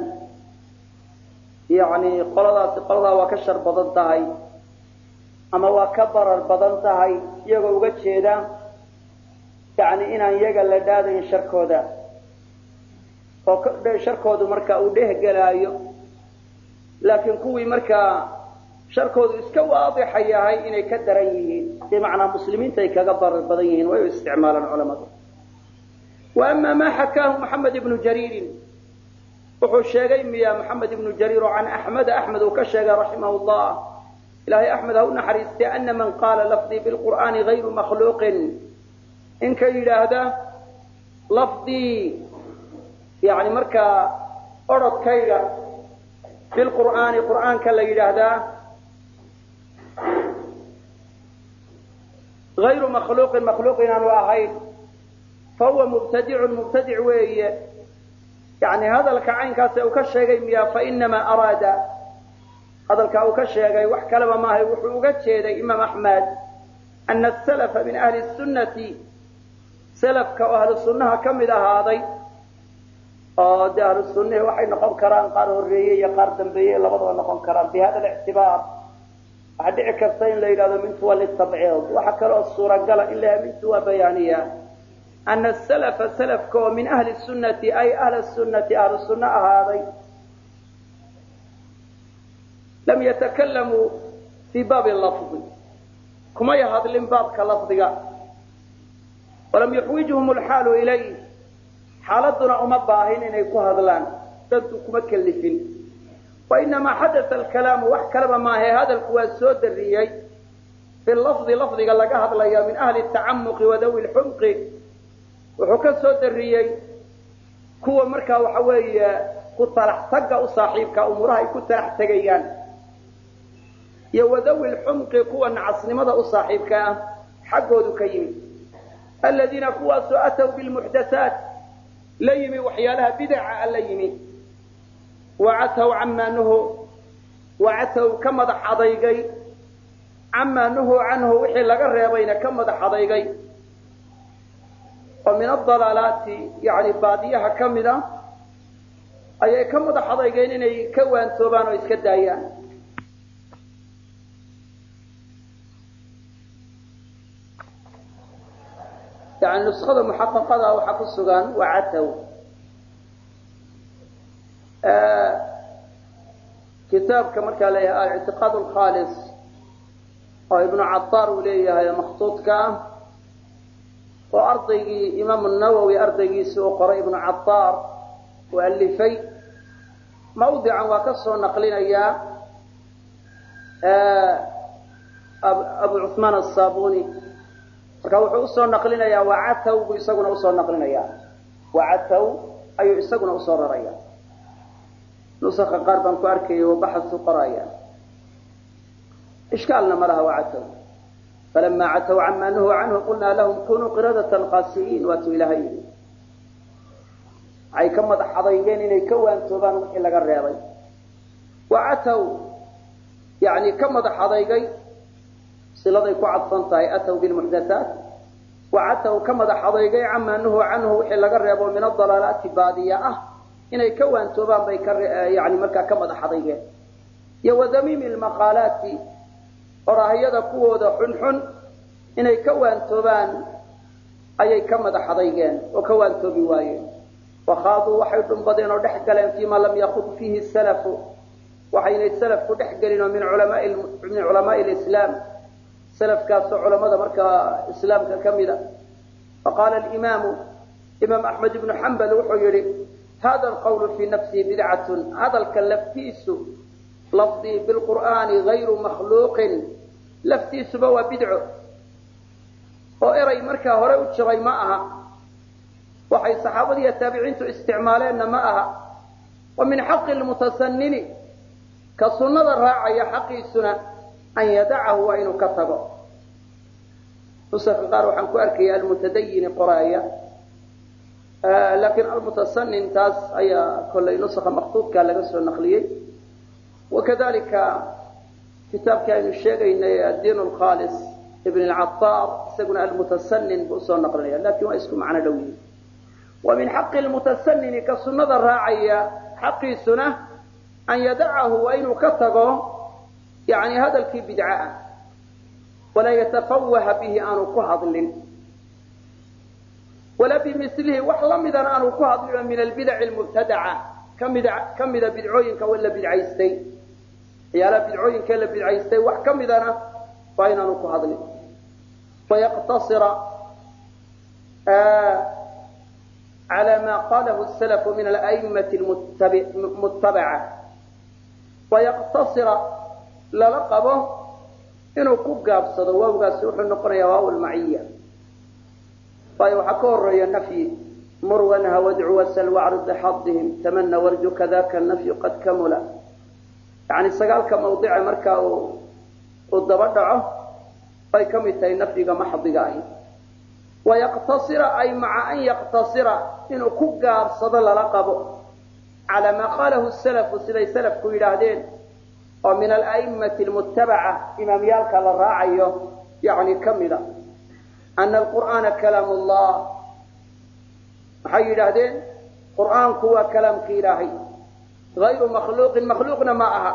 يعني qolada waa ka shar badan tahay ama waa ka barar badan tahay iyagoo uga jeeda yani inaan iyaga la dhaadayn sharkooda oo sharkoodu marka uu dhehgelaayo laakiin kuwii marka sharkoodu iska waadixa yahay inay ka daran yihiin bimacnaa muslimiinta ay kaga barar badan yihiin way isticmaalaan culamadu وأما ما حكاه محمد بن جرير وحو شيغي ميا محمد بن جرير عن أحمد وكشيغ رحمه الله إلهي أحمد هو نحريست أن من قال لفظي بالقرآن غير مخلوق إن كان هذا لفظي يعني مركا أرد كيغا بالقرآن كلا هذا غير مخلوق أنه أهيد فهو مبتدع وي يعني هذا الكعين كاسه وكشيغي ميا فإنما أراد هذا الكاو كشيغي wax kalaba ma ahay wuxuu uga jeeday Imam Ahmad أن السلف من أهل السنة سلف كأهل السنة كمد ahaaday oo أهل السنة waxay noqon karaan qaar horeeyay iyo qaar dambeeyay labadaba noqon karaan بهذا الاعتبار waxa dhici karta in la yiraahdo mintu wal tabciid waxa kale oo suura gal in la mintu waa bayaaniya أن السلف كو من أهل السنة أي أهل السنة ahaaday لم يتكلموا في باب اللفظ كما يهضلن باب كلفظها ولم يحوجهم الحال إليه حالتنا أمباهين إن يكون هذلان تدكم كلفين وإنما حدث الكلام وحكلم ما هي هذا الكواسود الريي في اللفظ قال لك هذا من أهل التعمق وذوي الحمق وحكسود الريي كو مركا وحوي كطرح تقى صاحبك أمورها كطرح تقيان يوذوي الحمق كو نعصنمده صاحبك حقه كيم الذين كوا أتوا بالمحدثات la yimi waxyaalaha bidca la yimi wacataw amma nuhu wacataw ka madax adaygay amma nuhu canhu wixii laga reebayna ka madax adaygay oo min ad-dalalaati yani baadiyaha kamida ayay ka madax adaygeen inay ka waantoobaan oo iska daayaan يعني نسخة محققة وحق السجان وعتوا كتاب كما قال لها الاعتقاد الخالص أو ابن عطار وليه هي مخطوط كام وأرضي إمام النووي أرضي سوق قرأ ابن عطار وألفي موضعا وكسر نقلنا إياه أبو عثمان الصابوني marka wuxuu soo naqlinayaa wacataw buu isaguna u soo naqlinayaa wacataw ayuu isaguna u soo raraya nusakha qaar baan ku arkayo baxasu qaraya ishkaalna malaha wacataw falamma ataw amma nahu anhu qulna lahum kunu qiradatan qasiin wa tu ilahi ay ka madax adaygeen inay ka waantoobaan wixii laga reebay wacataw yani ka madax adaygay siladay ku cadfantahay ataw bil muhdathat wa ataw kama daxadeegay amma nuhu anhu wixii laga reebo min ad-dalalaati baadiya inay ka waantoobaan bay yani marka kama daxadeegeen iyo wadamimi al-maqalati orahiyada kuwooda xunxun inay ka waantoobaan ayay kama daxadeegeen oo ka waantoobi waayeen wa khaadu waxay dhumbadeen oo dhex galeen fiima lam yaqud fihi salafu waxayna salafku dhex galino min ulama al-islam سلف كاسو علماء مركا إسلام كاملة فقال إمام أحمد بن حنبل وحيري هذا القول في نفسه بدعة هذا الكلفتيس لفظي بالقرآن غير مخلوق لفتيس بوا بدعه وإري مركا هرأي وشغي معها وحي صحابة التابعين استعمالين معها ومن حق المتسنن كالسنة الراعية حقي السنة أن يدعه وإنه كتبه نسخ قارو حنكو أركي المتدين قراية لكن المتسنن تاس أي كل نسخ مخطوط كان لقصر النقلية وكذلك كتاب كان الشيخ الدين الخالص ابن العطار سيقول المتسنن بأسر النقلية لكن اسكم معنا دوي ومن حق المتسنن كالسنة الراعية حق السنة أن يدعه وإنه كتبه يعني هذا الكي بدعاء ولا يتفوه به أن كهضل ولا بمثله وحلم إذا أن كهضل من البدع المبتدعة كم إذا بدعوين ولا بدعيستي يا لا بدعوين كلا بدعيستي وحكم إذا أنا فإن أن كهضل فيقتصر على ما قاله السلف من الأئمة المتبعة ويقتصر للقبه إنه كوكاب صدوا وقاسوح النقرية واو المعية فيحكور يا النفي مر ونهى وادعو وسل واعرض لحظهم تمنى وارجو كذاك النفي قد كمل يعني سقال كموضع مركا والضبطعه في كميتي النفي محض قاهي ويقتصر أي مع أن يقتصر إنه كوكاب صدى للقبه على ما قاله السلف وسلي سلف كويلادين ومن الأئمة المتبعة إمام يالك للراعي يعني كملا أن القرآن كلام الله حي الهدين قرآن هو كلام كإلهي غير مخلوق مخلوقنا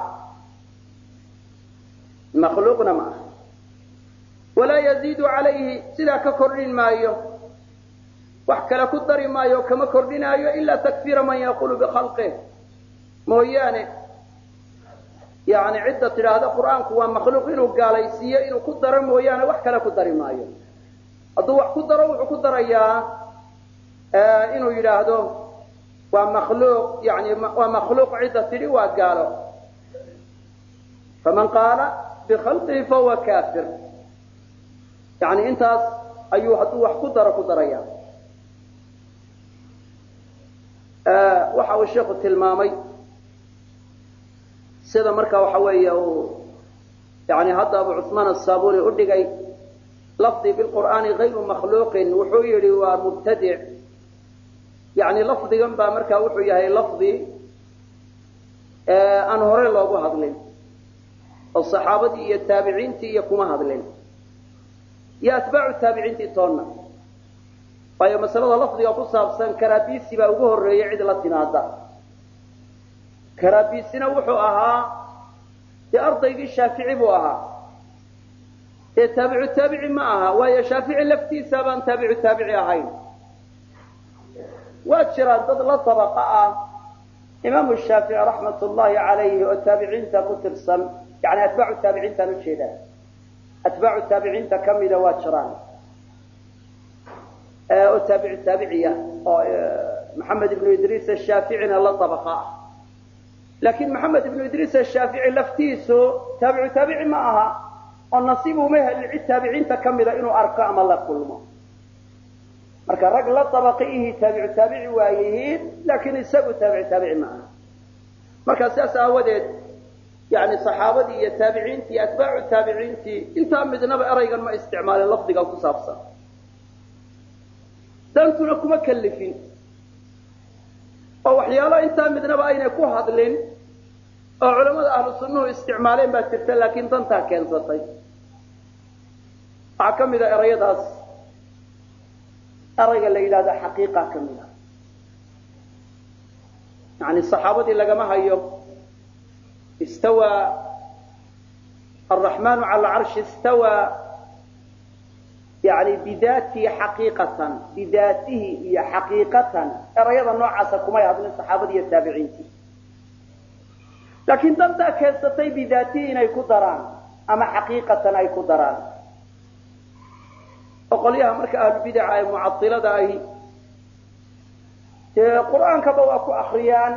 معها ولا يزيد عليه سلا ككرين مايو وحكى لكدر مايو كما كرين إلا تكفير من يقول بخلقه مويانه يعني عدة هذا القرآن هو مخلوق إنه قال يسيء إنه قدر مويانا وحكى لكدر مايو الضوء قدر وقدر إياه إنه يلاهده ومخلوق يعني ومخلوق عدة رواة قالوا فمن قال بخلقه فهو كافر يعني انت أيها الضوء قدر إياه وحاول الشيخ التلمامي سيدا مركا وحوية يعني هذا أبو عثمان الصابوني أدقي لفظي بالقرآن غير مخلوق وحويري ومبتدع yani lafdigan baa markaa wuxuu yahay lafdi aan hore loogu hadlin oo saxaabadii iyo taabiciintii iyo kuma hadlin iyo atbaacu taabiciintii toonna waayo masalada lafdiga ku saabsan karaabisi baa ugu horeeyay cid la timaada karaabisina wuxuu ahaa dee ardaygii shaafici buu ahaa dee taabicu taabici ma aha waayo shaafici laftiisa baan taabicu taabici ahayn waa jiraan dad la sabaqa ah imaamu shaafici raxmat ullahi calayhi oo taabiciinta ku tirsan yani atbaacu taabiciintaan ujeedaa atbaacu taabiciinta kamida waa jiraan oo taabici taabiciya oo maxamed ibnu idriis ashaaficina la sabaqa ah laakiin maxamed ibnu idriis ashaafici laftiisu taabicu taabici ma aha oo nasiib uma helin cid taabiciinta kamida inuu arko ama la kulmo marka rag la sabaqiihi taabicu taabici waa yihiin laakiin isagu taabici taabici ma aha marka sidaas aawadeed yani saxaabadii iyo taabiciintii iyo atbaacu taabiciintii intaa midnaba eraygan ma isticmaalin lafdiga ku saabsan dantuna kuma kalifin oo waxyaalo intaa midnaba aynay ku hadlin oo culamada ahlu sunnuhu isticmaaleen baa jirta laakiin dantaa keensatay waxaa ka mid a erayadaas erayga la yidhahdo xaqiiqa ka mid a yani saxaabadii lagama hayo istawaa araxmaanu cala alcarshi istawaa yani bidaatihi xaqiiqatan bidaatihi iyo xaqiiqatan erayada noocaasa kumay hadlin saxaabadii iyo taabiciintii laakiin dantaa keensatay bidaatihi inay ku daraan ama xaqiiqatan ay ku daraan oo qolyaha marka ahlubidaca ee mucailada ahi dee qur'aankaba waa ku akriyaan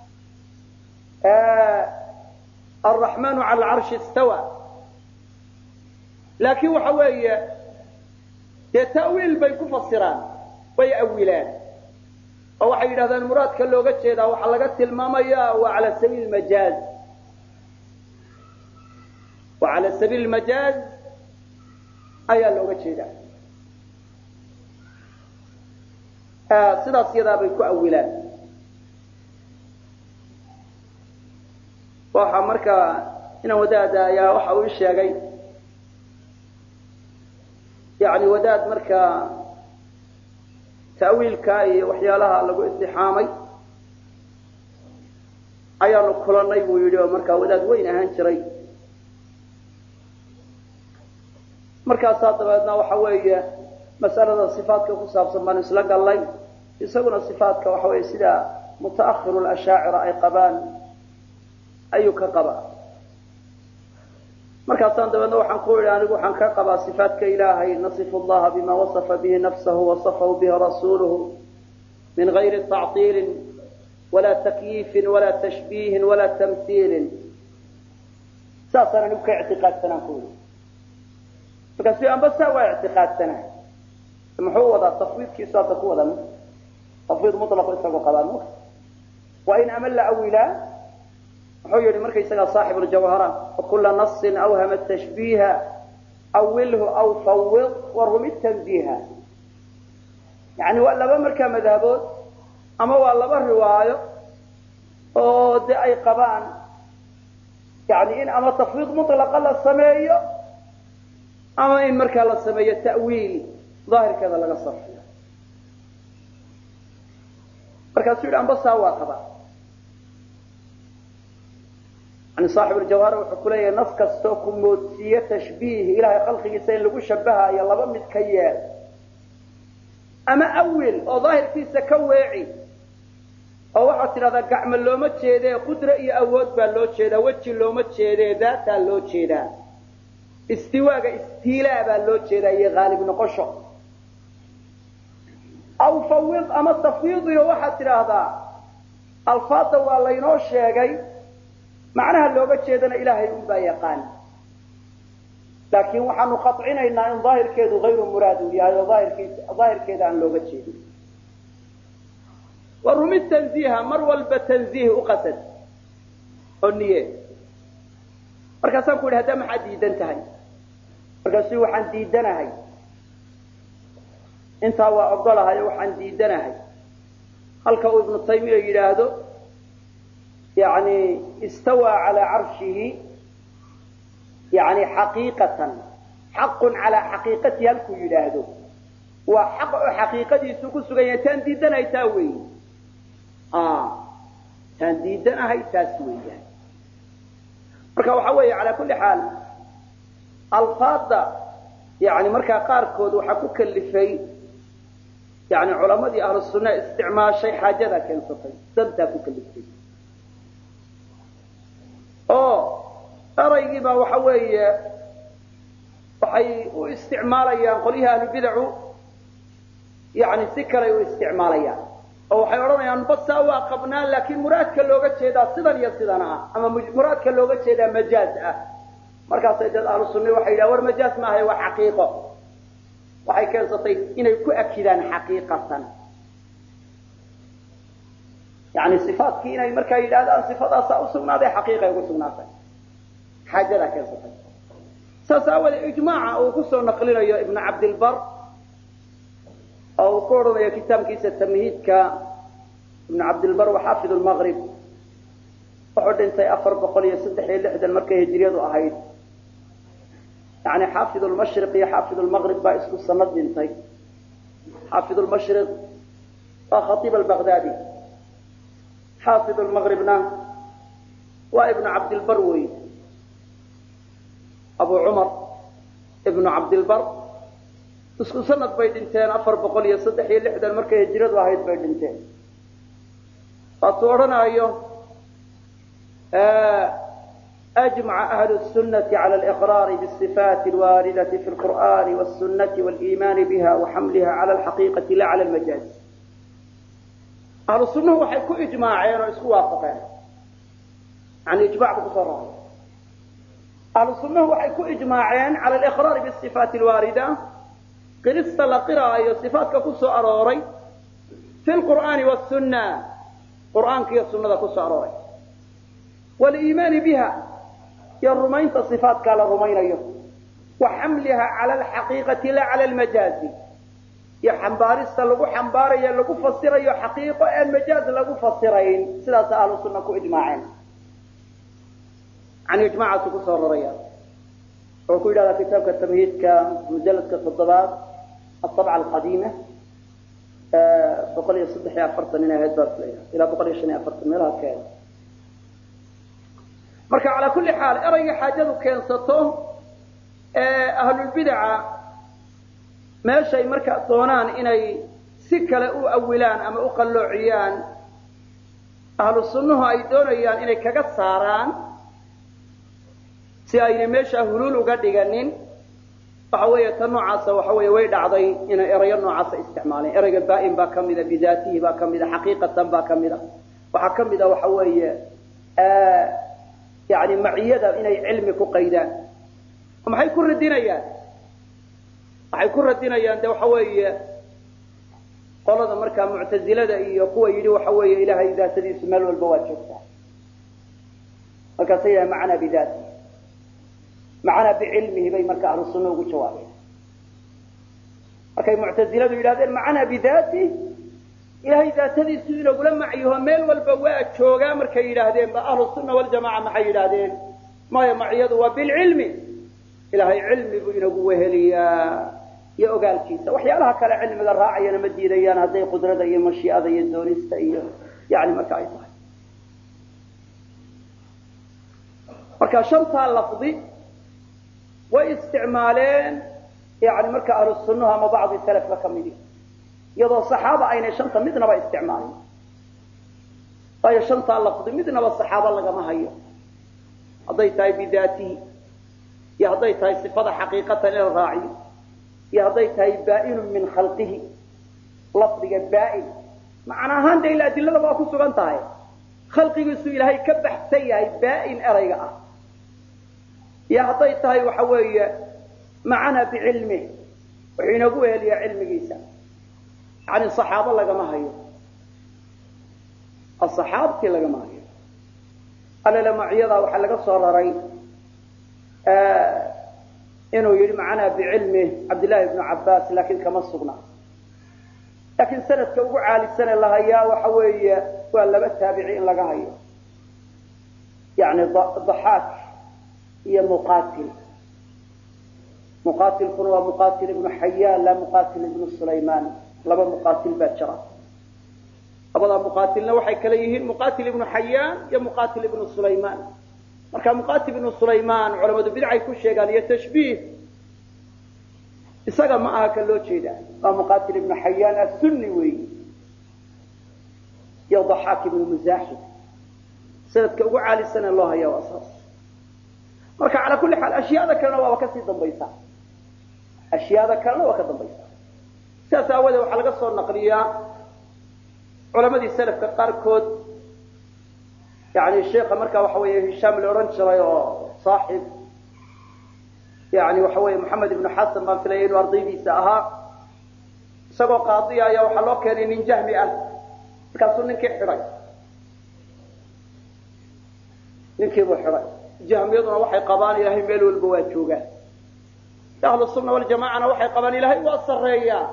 araxmaanu cala alcarshi istawa laakiin waxa weeye dee ta'wiil bay ku fasiraan way awilaan oo waxay yidhahdaan muraadka looga jeedaa waxaa laga tilmaamaya waa cala sabiili majaaz wa cala sabiili majaaz ayaa looga jeedaa sidaas yadaa bay ku awilaan waxa markaa inaan wadaada ayaa waxa uu sheegay yani wadaad markaa ta'wiilka iyo waxyaalaha lagu istixaamay ayaanu kulanay buu yidhi oo markaa wadaad weyn ahaan jiray markaasaa dabeedna waxa weeye mas'alada sifaatka ku saabsan baan isla gallay isaguna sifaatka waxa weeye sida muta'akhiru lashaacira ay qabaan ayuu ka qabaa markaasaan dabeedna waxaan ku idhi anigu waxaan ka qabaa sifaatka ilaahay nasifu allaha bima wasafa bihi nafsahu wasafahu bihi rasuluhu min gayri tactiilin walaa takyiifin walaa tashbiihin walaa tamhiilin saasaan anigu ka ictiqaadsanaan ku idhi markaasu ambasa waa ictiqaadsanahay muxuu wadaa tafwiidkiisu hadda ku wada tafwiid mutlaq isagoo qabaa ma waa in ama la awilaa wuxuu yihi markaysagaa saaxib ljawhara wakula nasin awhama tashbiiha awilhu aw fawid warumi tanziiha yani waa laba markaa madhabood ama waa laba riwaayo oo de ay qabaan yani in ama tafwiid mutlaqa la sameeyo ama in markaa la sameeyo ta'wiil daahirkeeda laga sarfiyo markaasuu yidhi ambasaa waa qabaa yani saaxib ljawhara wuxuu ku leeyahay nas kastoo ku moodsiiye tashbiih ilahay khalqigiisa in lagu shabahayo laba mid ka yeel ama awil oo daahirkiisa ka weeci oo waxaad tidhahdaa gacmo looma jeedee qudre iyo awood baa loo jeedaa weji looma jeedee daataa loo jeedaa istiwaaga istiilaa baa loo jeedaa iyo haalib noqosho aw fawid ama tafwiidiyo waxaad tidhaahdaa alfaada waa laynoo sheegay macnaha looga jeedana ilaahay unbaa yaqaan laakiin waxaanu qacinaynaa in daahirkeedu hayru muraad uu yahay oo daahirkeeda aan looga jeedin wa rumi tanziiha mar walba tanziih u qasad oo niye markaasaan ku yidhi haddaa maxaad diidan tahay markaasu waxaan diidanahay intaa waa ogolahay oo waxaan diidanahay halka uu ibnu taymiya yidhaahdo yani istawaa calaa carshihi yani xaqiiqatan xaqun calaa xaqiiqatihi halkuu yidhaahdo waa xaq oo xaqiiqadiisu ku sugan yahay taan diidanahay taa weeye taan diidanahay taas weeyaan marka waxa weeye calaa kulli xaal alfaada yani markaa qaarkood waxaa ku kalifay yani culamadii ahlu sunna isticmaashay xaajada keensatay dantaa ku kaliftay oo eraygiibaa waxa weeye waxay u isticmaalayaan qolyaha ahlubidacu yani si kaley u isticmaalayaan oo waxay odhanayaan basaa waa qabnaa laakiin muraadka looga jeedaa sidan iyo sidan ah ama muraadka looga jeedaa majaaz ah markaasay dad ahlu sunna waxay yidhahan war majaaz maahay waa xaqiiqo waxay keensatay inay ku akidaan xaqiiqatan yani sifaatkii inay markaa yidhahdaan sifadaasaa usugnaaday xaqiiqay ugu sugnaatay xaajadaa keensatay saas aawadee ijmaaca uu kusoo naqlinayo ibnu cabdilbar oo uu ku odhanayo kitaabkiisa tamhiidka ibnu cabdilbar waa xaafid lmaqrib wuxuu dhintay 436 markay hijriyadu ahayd yani xaafid lmashriq iyo xaafid lmaqrib baa isku sanad dhintay xaafid lmashriq waa khatiib albaghdadi xaafid lmaqribna waa ibnu cabdilbar wey abu cumar ibnu cabdilbar isku sanad bay dhinteen 436 markay hijradu ahayd bay dhinteen waatuu odhanaayo أجمع أهل السنة على الإقرار بالصفات الواردة في القرآن والسنة والإيمان بها وحملها على الحقيقة لا على المجاز أهل السنة waxay ku إجماعين oo isku waafaqeen عن إجماع بصراحة أهل السنة waxay ku إجماعين على الإقرار بالصفات الواردة قرصت لقراءة صفات كسو أروري في القرآن والسنة قرآن كي السنة كسو أروري والإيمان بها يرمين صفات قال رمين أيه وحملها على الحقيقة لا على المجاز يا حنبار لغو حنبار يا لغو فسر يا حقيقة المجاز لغو فسرين سلا سأل السنة إجماعين عن إجماعة كسر الرياض وكل هذا كتاب التمهيد كمجلد كالصدبات الطبعة القديمة بقول يصدح يا فرط من هذا إلى بقول يشني فرط من هذا كان marka ala kulli xaal erayga xaajadu keensato ahlul bid'a meeshay marka doonaan inay si kale u awilaan ama u qalloociyaan ahlus sunnuhu ay doonayaan inay kaga saaraan si ay meesha hulul uga dhiganin waxa weeye tan noocaas waxa weeye way dhacday inay erayo noocaas isticmaaleen erayga baa'in baa kamida bidaatihi baa kamida xaqiiqatan baa kamida waxa kamida waxa weeye يعني معيده inay cilmi ku qaydaan maxay ku radinayaan de waxa weeye qolada marka mu'tazilada iyo kuwa yiri waxa weeye ilaahay daatadiisu meel walba waa joogtaa marka sayay macna bidaati macna biilmihi bay marka ahlu sunna ugu jawaabeen markay mu'taziladu yiraahdeen macna bidaati ilaahay daatadiisu inuu la macyaho meel walba waa joogaa markay yiraahdeen ba ahlu sunna wal jamaa maxay yiraahdeen ma maciyadu waa bil ilmi ilaahay ilmi buu inagu weheliyaa iyo ogaalkiisa waxyaalaha kale cilmiga raacayana ma diidayaan haday qudrada iyo mashii'ada iyo doonista iyo yaani marka ay tahay marka shanta lafdi way isticmaaleen yaani marka ahlu sunna ama bacdi salaf ka kamidi يضو الصحابة أين شنطة مدنا باستعماله طيب شنطة لفظ مدنا بالصحابة لقى ما هي هضيتها بذاته يا هضيتها صفة حقيقة للراعي يا هضيتها بائن من خلقه لفظ بائن معناها هندي الأدلة ما أكون سبنتها خلقه يسوي لها يكبح سيئة بائن أريقة يا هضيتها وحوية معنا بعلمه وحين أقول لي علم جيسا عن الصحابة لقما هي الصحابة لقما هي أنا لما عيضا وحلق الصرارين إنه يري معنا بعلمه عبد الله بن عباس لكن كما الصغنى لكن سند كوجو عالي السنة لها يا وحوي ولا بتابعي إن لقاها يعني ضحاك هي مقاتل فنوى مقاتل ابن حيان لا مقاتل ابن سليمان لبا مقاتل باتشرة أبدا مقاتلنا وحي كليهن مقاتل ابن حيان يا مقاتل ابن سليمان marka muqaatib ibn Sulaymaan culimadu bidcay ku sheegaan iyo tashbiih isaga ma aha kan loo jeedaa waa muqaatib ibn Hayyan as-Sunni weey iyo Dhahhak ibn Muzahid sanadka ugu caalisan loo hayo asaas marka ala kulli hal ashyaada kalena waa ka sii dambaysa ashyaada kalena waa ka dambaysa sidaas awada waxa laga soo naqliyaa culimadii salafka qaarkood يعني الشيخ مركا وحوي هشام الأورنجري صاحب يعني وحوي محمد بن حسن بن فليل وارضي ساها سقوا قاضية يا وحلو كان من جهمي كان ننكي حراي ننكي حراي جهمي يضنا وحي قباني لهي ميلو البوات شوقه أهل السنة والجماعة وحي قباني لهي وأصرية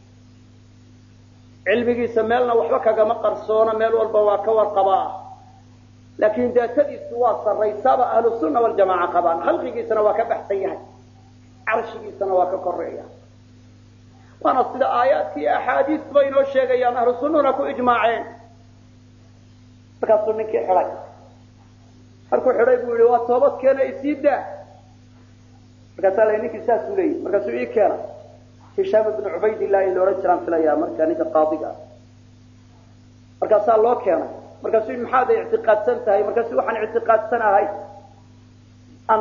علمي سمالنا وحبكا قمقر صونا ميلو البواكا والقباه لكن ذاتي سوا الرئيسابة أهل السنة والجماعة قبان خلقي سنواك بحثيها عرشي سنواك قرية ونصد آيات في أحاديث بين الشيخيان أهل السنة لكو إجماعين فكسر منك حراي هركو حراي بيقول وطوبت كان إسيدا فكسر لأنك إساس لي فكسر إيه كان هشام بن عبيد الله اللي رجل في الأيام كان قاضي فكسر الله كان markaasuu maxaad i'tiqaadsan tahay markaasuu waxaan i'tiqaadsanahay an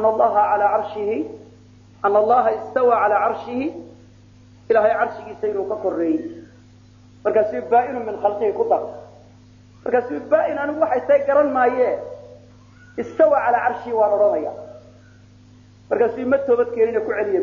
allaha istawa ala arshihi ilahay arshigiisa inuu ka koreeyay markaasuu baa'in min khalqihi ku dar markaasuu baa'in anigu waxay tahay garan maaye istawa ala arshihi waa oranaya markaasuu ma toobad keenina ku celiya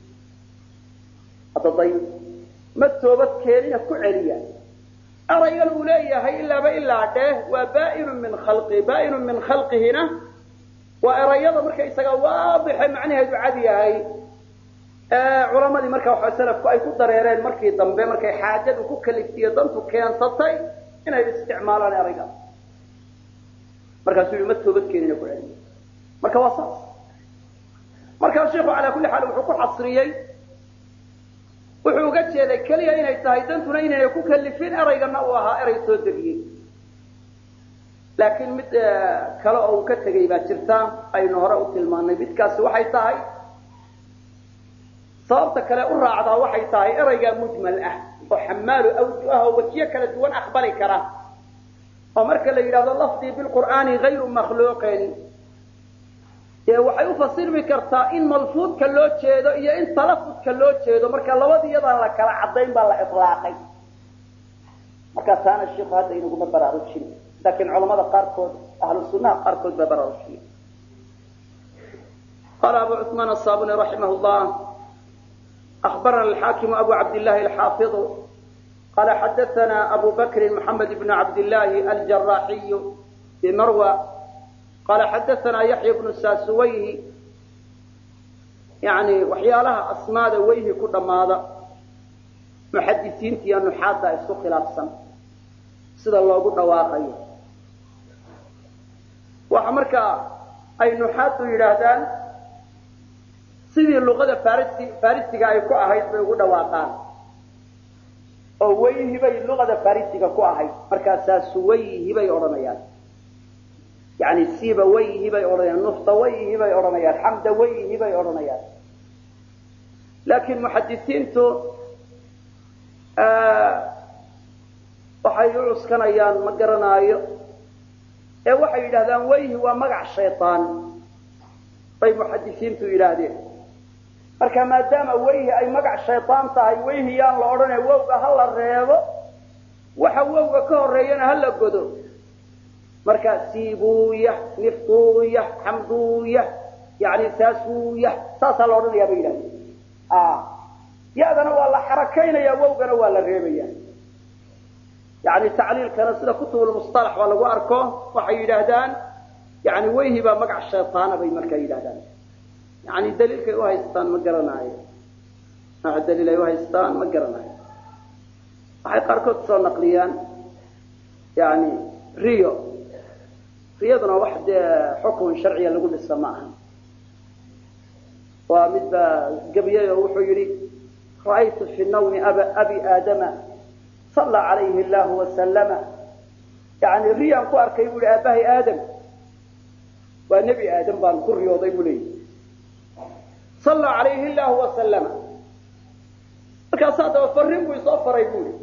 hadaday ma toobad keenina ku celiya أرى الأولية هي إلا ده وبائن من خلقه هنا وأرى يضا مركا يساقا واضح معنى هذا عادية هاي علماء دي مركا وحسلف كأي كدر يرين مركا يضمبه مركا يحاجد وكوكا اللي يضمت وكيان سطي هنا الاستعمالان يا رجال مركا سوي يمثل بذكيني يقول علمي مركا وسط مركا الشيخ على كل حال وحكو حصريين wuxuu uga jeeday kaliya inay tahay dantuna inay ku kalifin eraygana uu ahaa eray soo degiyay laakiin mid kale oo ka tagay baa jirta aynu hore u tilmaanay midkaas waxay tahay sababta kale u raacda waxay tahay erayga mujmal ah oo xamaalu awjuha oo wajiyo kala duwan aqbali kara oo marka la yiraahdo lafdi bil qur'aani ghayru makhluqin waxay u fasirmi kartaa in malfuudka loo jeedo iyo in talaffudka loo jeedo marka labadiyada la kala cadeyn baa la itlaaqay marka taana sheekh hada inuu ma baraarujin laakiin culimada qaarkood ahlu sunnah qaarkood ba baraarujin قال أبو عثمان الصابوني رحمه الله أخبرنا الحاكم أبو عبد الله الحافظ قال حدثنا أبو بكر محمد بن عبد الله الجراحي بمروى قال حدثنا يحيى بن الساسويه يعني وحيالها أسماء ويه كل ماذا محدثين تي أنه حاطة السوق خلافا سيد الله قلنا واقعي وحمرك أي نحاط يرادان سيد اللغة فارسي أي كو أهيد بيقول واقعا أو ويه بي اللغة فارسي كو أهيد مركا ساسويه بي أرميان يعني السيبة ويه بي أرميان نفط ويه بي أرميان حمد ويه بي أرميان لكن محدثين تو waxay u cuskanayaan ma garanaayo waxay yiraahdaan wayhi waa magac shaytaan bay muhaddisiintu yiraahdeen marka maadaama wayhi ay magac shaytaan tahay wayhi yaan la oranay wowga hal la reebo waxa wowga ka horeeyana hal la godo marka siibuya niftuya hamduya yani taasuya taas la oranaya bay yiraahdeen yaadana waa la xarakaynaya wowgana waa la reebaya يعني تعليل كان سيده كتب المصطلح ولا لو اركو waxay yiraahdaan يعني wayhi ba magac shaytaan bay markay yiraahdaan يعني daliilka ay haystaan ma garanaayo daliil ay haystaan ma garanaayo waxay qaarkood soo naqliyaan yani riyaduna wax dee xukun sharciya lagu dhisa ma aha waa midba gabiyay oo wuxuu yidhi ra'aytu fi nawmi abi aadama salla calayhi allahu wasallama yani riyaan ku arkay buu yihi aabahay aadam waa nebi aadam baan ku riyooday buu leeyahy salla calayhi allahu wasallama markaasaa daba farrin buu isoo faray buu yihi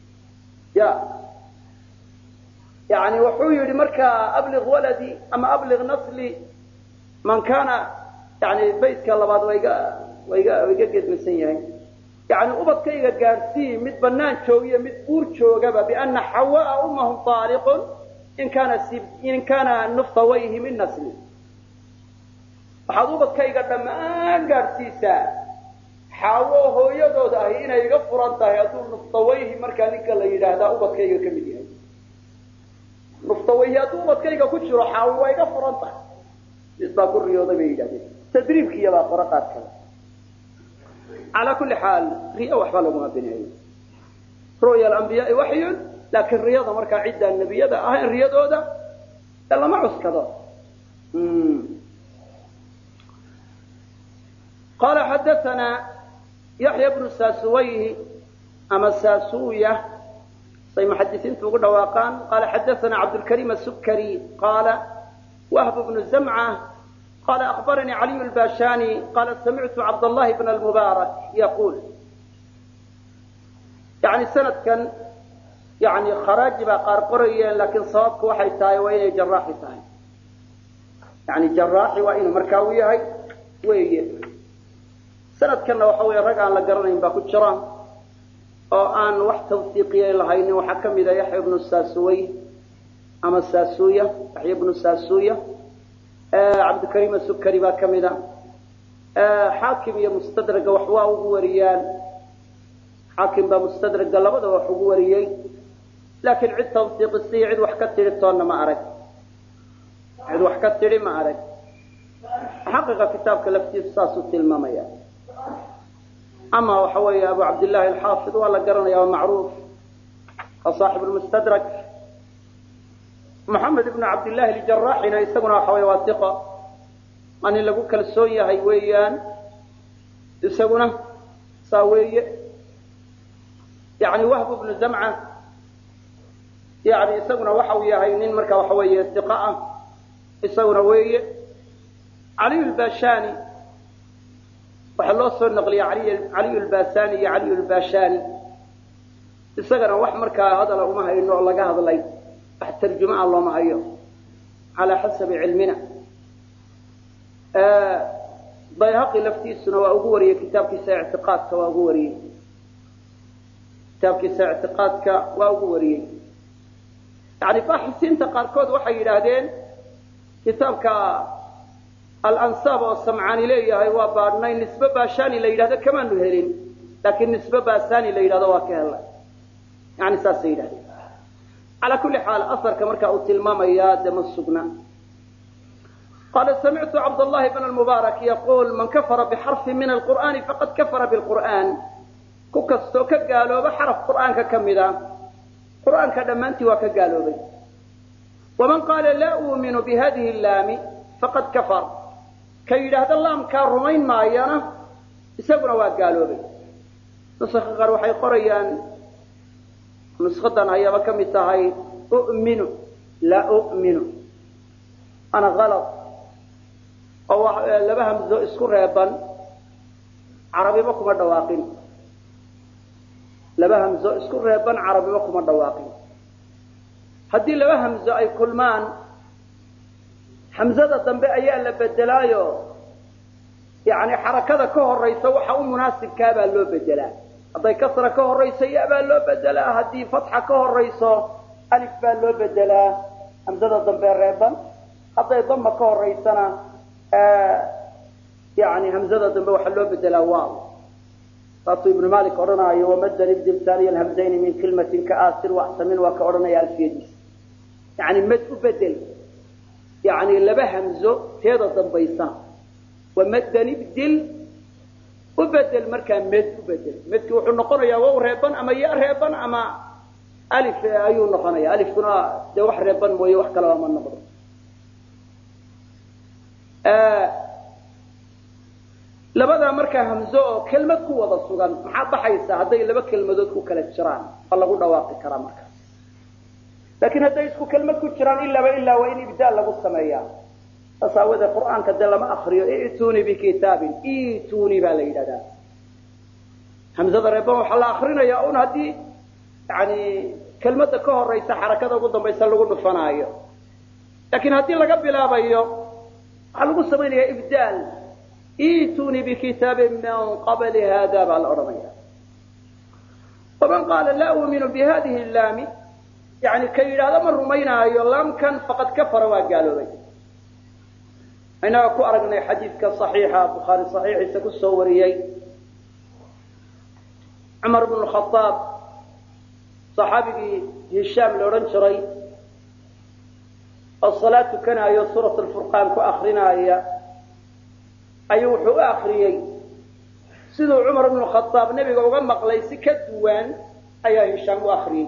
يعني wuxuu yidhi markaa abliغ waladي ama abliغ nasli man kana yani baytka labaad waa iga gedmaysan yahay yani ubadkayga gaarsii mid banaan joogiyo mid buur joogaba biana xawaa umahum طaaliq in kana nuftawayhi min nasli waxaad ubadkayga dhammaan gaarsiisaa xaawo hooyadooda ahi inay iga furan tahay hadduu nuftawayhi markaa ninka la yidhaahdaa ubadkayga ka mid yahay nuftawayhi hadduu ubadkayga ku jiro xaawo waa iga furan tahay mid baa ku riyooday bay yidhahdeen tadriibkiiyabaa qora qaad kale calaa kulli xaal riyo waxba laguma bineeyo ru'ya alambiyaai waxyun laakiin riyada markaa ciddaan nebiyada ahayn riyadooda ee lama cuskado قال حدثنا يحيى بن ساسويه أما ساسوية صي محدثين تقول واقان قال حدثنا عبد الكريم السكري قال وهب بن زمعة قال أخبرني علي الباشاني قال سمعت عبد الله بن المبارك يقول يعني سنة كان يعني خراج بقار قرية لكن صوابك وحي تاي وين جراحي تاي يعني جراحي وين مركاوية هاي وين sanadkanna waxa weeye rag aan la garanayn baa ku jira oo aan wax tawfiiqiye lahayn waxa kamid ah Yahya ibn Saasuway ama Saasuya Yahya ibn Saasuya Abd Karim Sukari baa kamid ah Hakim iyo Mustadraga wax waa ugu wariyaan Hakim baa Mustadraga labada wax ugu wariyay laakiin cid tawfiiqisay cid wax ka tiri toona ma arag cid wax ka tiri ma arag حقيقة كتاب كلفتي ساسو تلماميا أما وحوي أبو عبد الله الحافظ ولا قرن يا معروف صاحب المستدرك محمد بن عبد الله الجراح هنا يسمونه حوي واثقة أن اللي بوك السوية هيويان يسمونه ساوية يعني وهب بن زمعة يعني يسمونه وحوي هينين مركا وحوي استقاء يسمونه ويه علي الباشاني وحلو صور نقلي علي الباساني يا علي الباشاني السجن وحمر كهذا لو ما هي إنه الله جاهد الله ترجمة الله ما هي على حسب علمنا ضيهقي لفتي سنة وأقوري كتاب كساع اعتقادك وأقوري كتاب كساع اعتقادك وأقوري يعني فاحسين تقاركود وحي هذين كتابك الأنصاب والسمعاني ليه هاي وابارنا النسبة باشاني ليه هذا كمان نهرين لكن النسبة باساني ليه هذا واكهلا يعني ساسيد هذه على كل حال أثر كمركة أو تلمام يا دم السجنة قال سمعت عبد الله بن المبارك يقول من كفر بحرف من القرآن فقد كفر بالقرآن كوكستو كقالوا بحرف قرآن ككمدا قرآن كدمانتي وكقالوا به ومن قال لا أؤمن بهذه اللام فقد كفر كي هذا اللام كان رمين معينة يسقنا وقالوا به نسخ قروحي قريان نسختنا هي بكم تهاي أؤمن لا أؤمن أنا غلط أو لبهم زو اسكو ريبان عربي بكم الدواقين لبهم زو اسكو ريبان عربي بكم الدواقين هدي لبهم زو أي كلمان حمزة الضنباء أيها اللي بدلايو يعني حركة كهر الرئيس وحاو مناسب كابا اللو بدلا هذا كسر كهر الرئيس يأبا اللو بدلا هدي فتحة كهر الرئيس ألف با اللو بدلا حمزة الضنباء الرئيبا هذا يضم كهر الرئيسنا يعني حمزة الضنباء وحلو بدلا واو فاطو ابن مالك أرنا ومد نبدل ثاني الهمزين من كلمة كآسر وأحسمين وكأرنا يا الفيديس يعني مد بدل يعني لبا همزه تيدا ضمبيسان ومد نبدل وبدل مركا مد وبدل مد وحنقنا يا واو ريبان أما يا ريبان أما ألف أيون نقنا ألف كنا ده واحد ريبان موي واحد كلام من نقدر لبدا مركا همزة كلمة قوة الصغان محبة حيسا هذا لبا كلمة ذاتكو كلا جران فالله قلنا واقع كرام مركا لكن هذا يسكو كلمة جران إلا وإن إبدال لغو السمايا أصاوذ القرآن كده لما أخريه ائتوني بكتاب ائتوني بالإيداد همزة ريبان وحلا آخرين يأون هذه يعني كلمة كهر رئيس حركة قدام بيسلقون الفنايا لكن هذه لقب بلا بيو على السمايا إبدال ائتوني بكتاب من قبل هذا بالأرمية ومن قال لا أؤمن بهذه اللام يعني كي هذا من رمينا اللام كان فقد كفر وقالوا بي أنا أكو أرقنا حديث كصحيحة بخاري صحيح يسكو السوريي عمر بن الخطاب صحابي هشام لورنشري الصلاة كان هي سورة الفرقان كآخرنا هي أيوحوا آخريي سيدو عمر بن الخطاب نبي وغمق ليس كدوان أي هشام وآخرين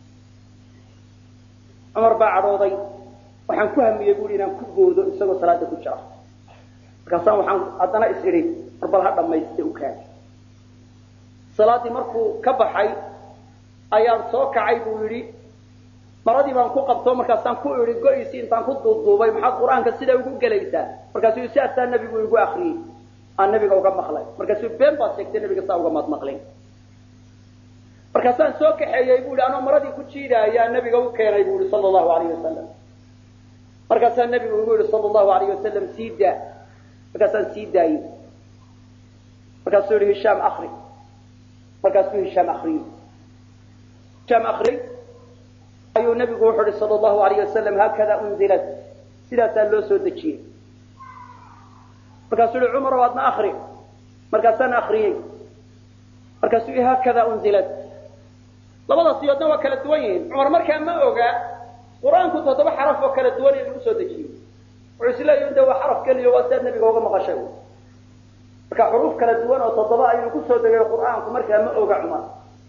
عمر باعروضي وحن كهم يقول إن كبودو إسقوا صلاة كجرا كسان وحن أدنى إسري ربنا هذا ما يستوكان صلاة مركو كبحي أيام صوك عيب ويري مرادي بان كو قبطو مركاسان كو يري قويسي إنتان كو دوبي محاد قرآن كسيدا ويقول قليسا مركاسو يسيأتا النبي ويقول آخري النبي قوقا مخلي مركاسو بين باسيكتين النبي قصا وقامات مخلي مركاسان صوك حيا يقول أنا مرادي كتشيدا يا النبي قوقا كينا يقول صلى الله عليه وسلم مركز النبي يقول صلى الله عليه وسلم سيدا مركز سيداي مركز سوري هشام أخري مركز سوري هشام أخري هشام أخري أيها النبي يقول صلى الله عليه وسلم هكذا أنزلت سيدة اللوسو دكشي مركز سوري عمر وادنا أخري مركز سنة أخري مركز سوري هكذا أنزلت لبدا سيادنا وكالت وين عمر مركز ما أوقع قرآن كنت هذا حرف وكالة دواني المسودة جيو وعسلا يندوى حرف كلي واسد نبي قوغا مغشاو مركا حروف كالة دواني وتطبع ينكسودة جيو القرآن مركا ما أوقع عمر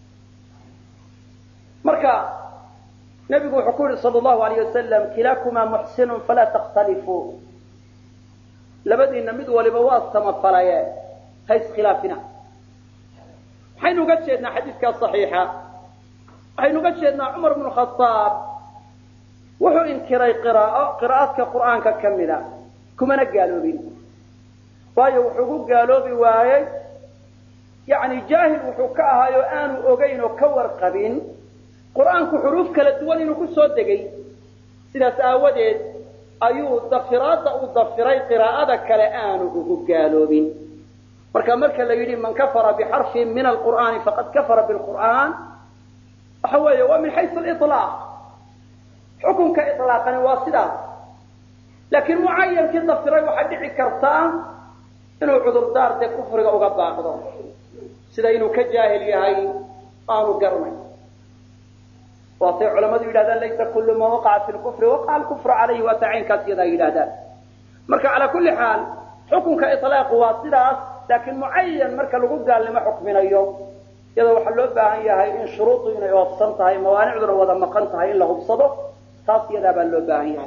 مركا نبي حكور صلى الله عليه وسلم كلاكما محسن فلا تختلفوا لبدي النمد ولبواس تمطليا هيس خلافنا حين قد شهدنا حديثك الصحيحة حين قد شهدنا عمر بن الخطاب وحو إنكري قراءتك قرآن كملا كما نقالوا بي وايو وحقوق قالوا بي واي يعني جاهل وحكاها يوآن وأغين وكور قبين قرآنك حروف كالدواني نكسو الدقي سنة آودت أيو الضفرات أو الضفري قراءتك كالآن وحقوق قالوا بي مركا اللي من كفر بحرف من القرآن فقد كفر بالقرآن وحوى ومن حيث الإطلاق حكم كإطلاقا واصلا لكن معين كذا في رأي واحد كرتان إنه عذر دار ده كفر أو غباء سيدا إنه كجاهل يهاي قالوا قرمي واطيع علماء إلى ليس كل ما وقع في الكفر وقع الكفر عليه وتعين كسيدا إلى ذلك مركا على كل حال حكم كإطلاق واصلا لكن معين مركا لقب قال لما حكمنا اليوم إذا وحلوا بها يهاي إن شروطه إنه يوصلتها موانع ذر وذا مقنتها إلا هو بصدق تاصية ذا بلو باهية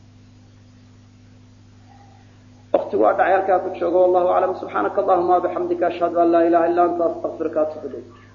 أختي وعد عيالك أتشغل الله أعلم سبحانك اللهم وبحمدك أشهد أن لا إله إلا أنت أستغفرك وأتوب إليك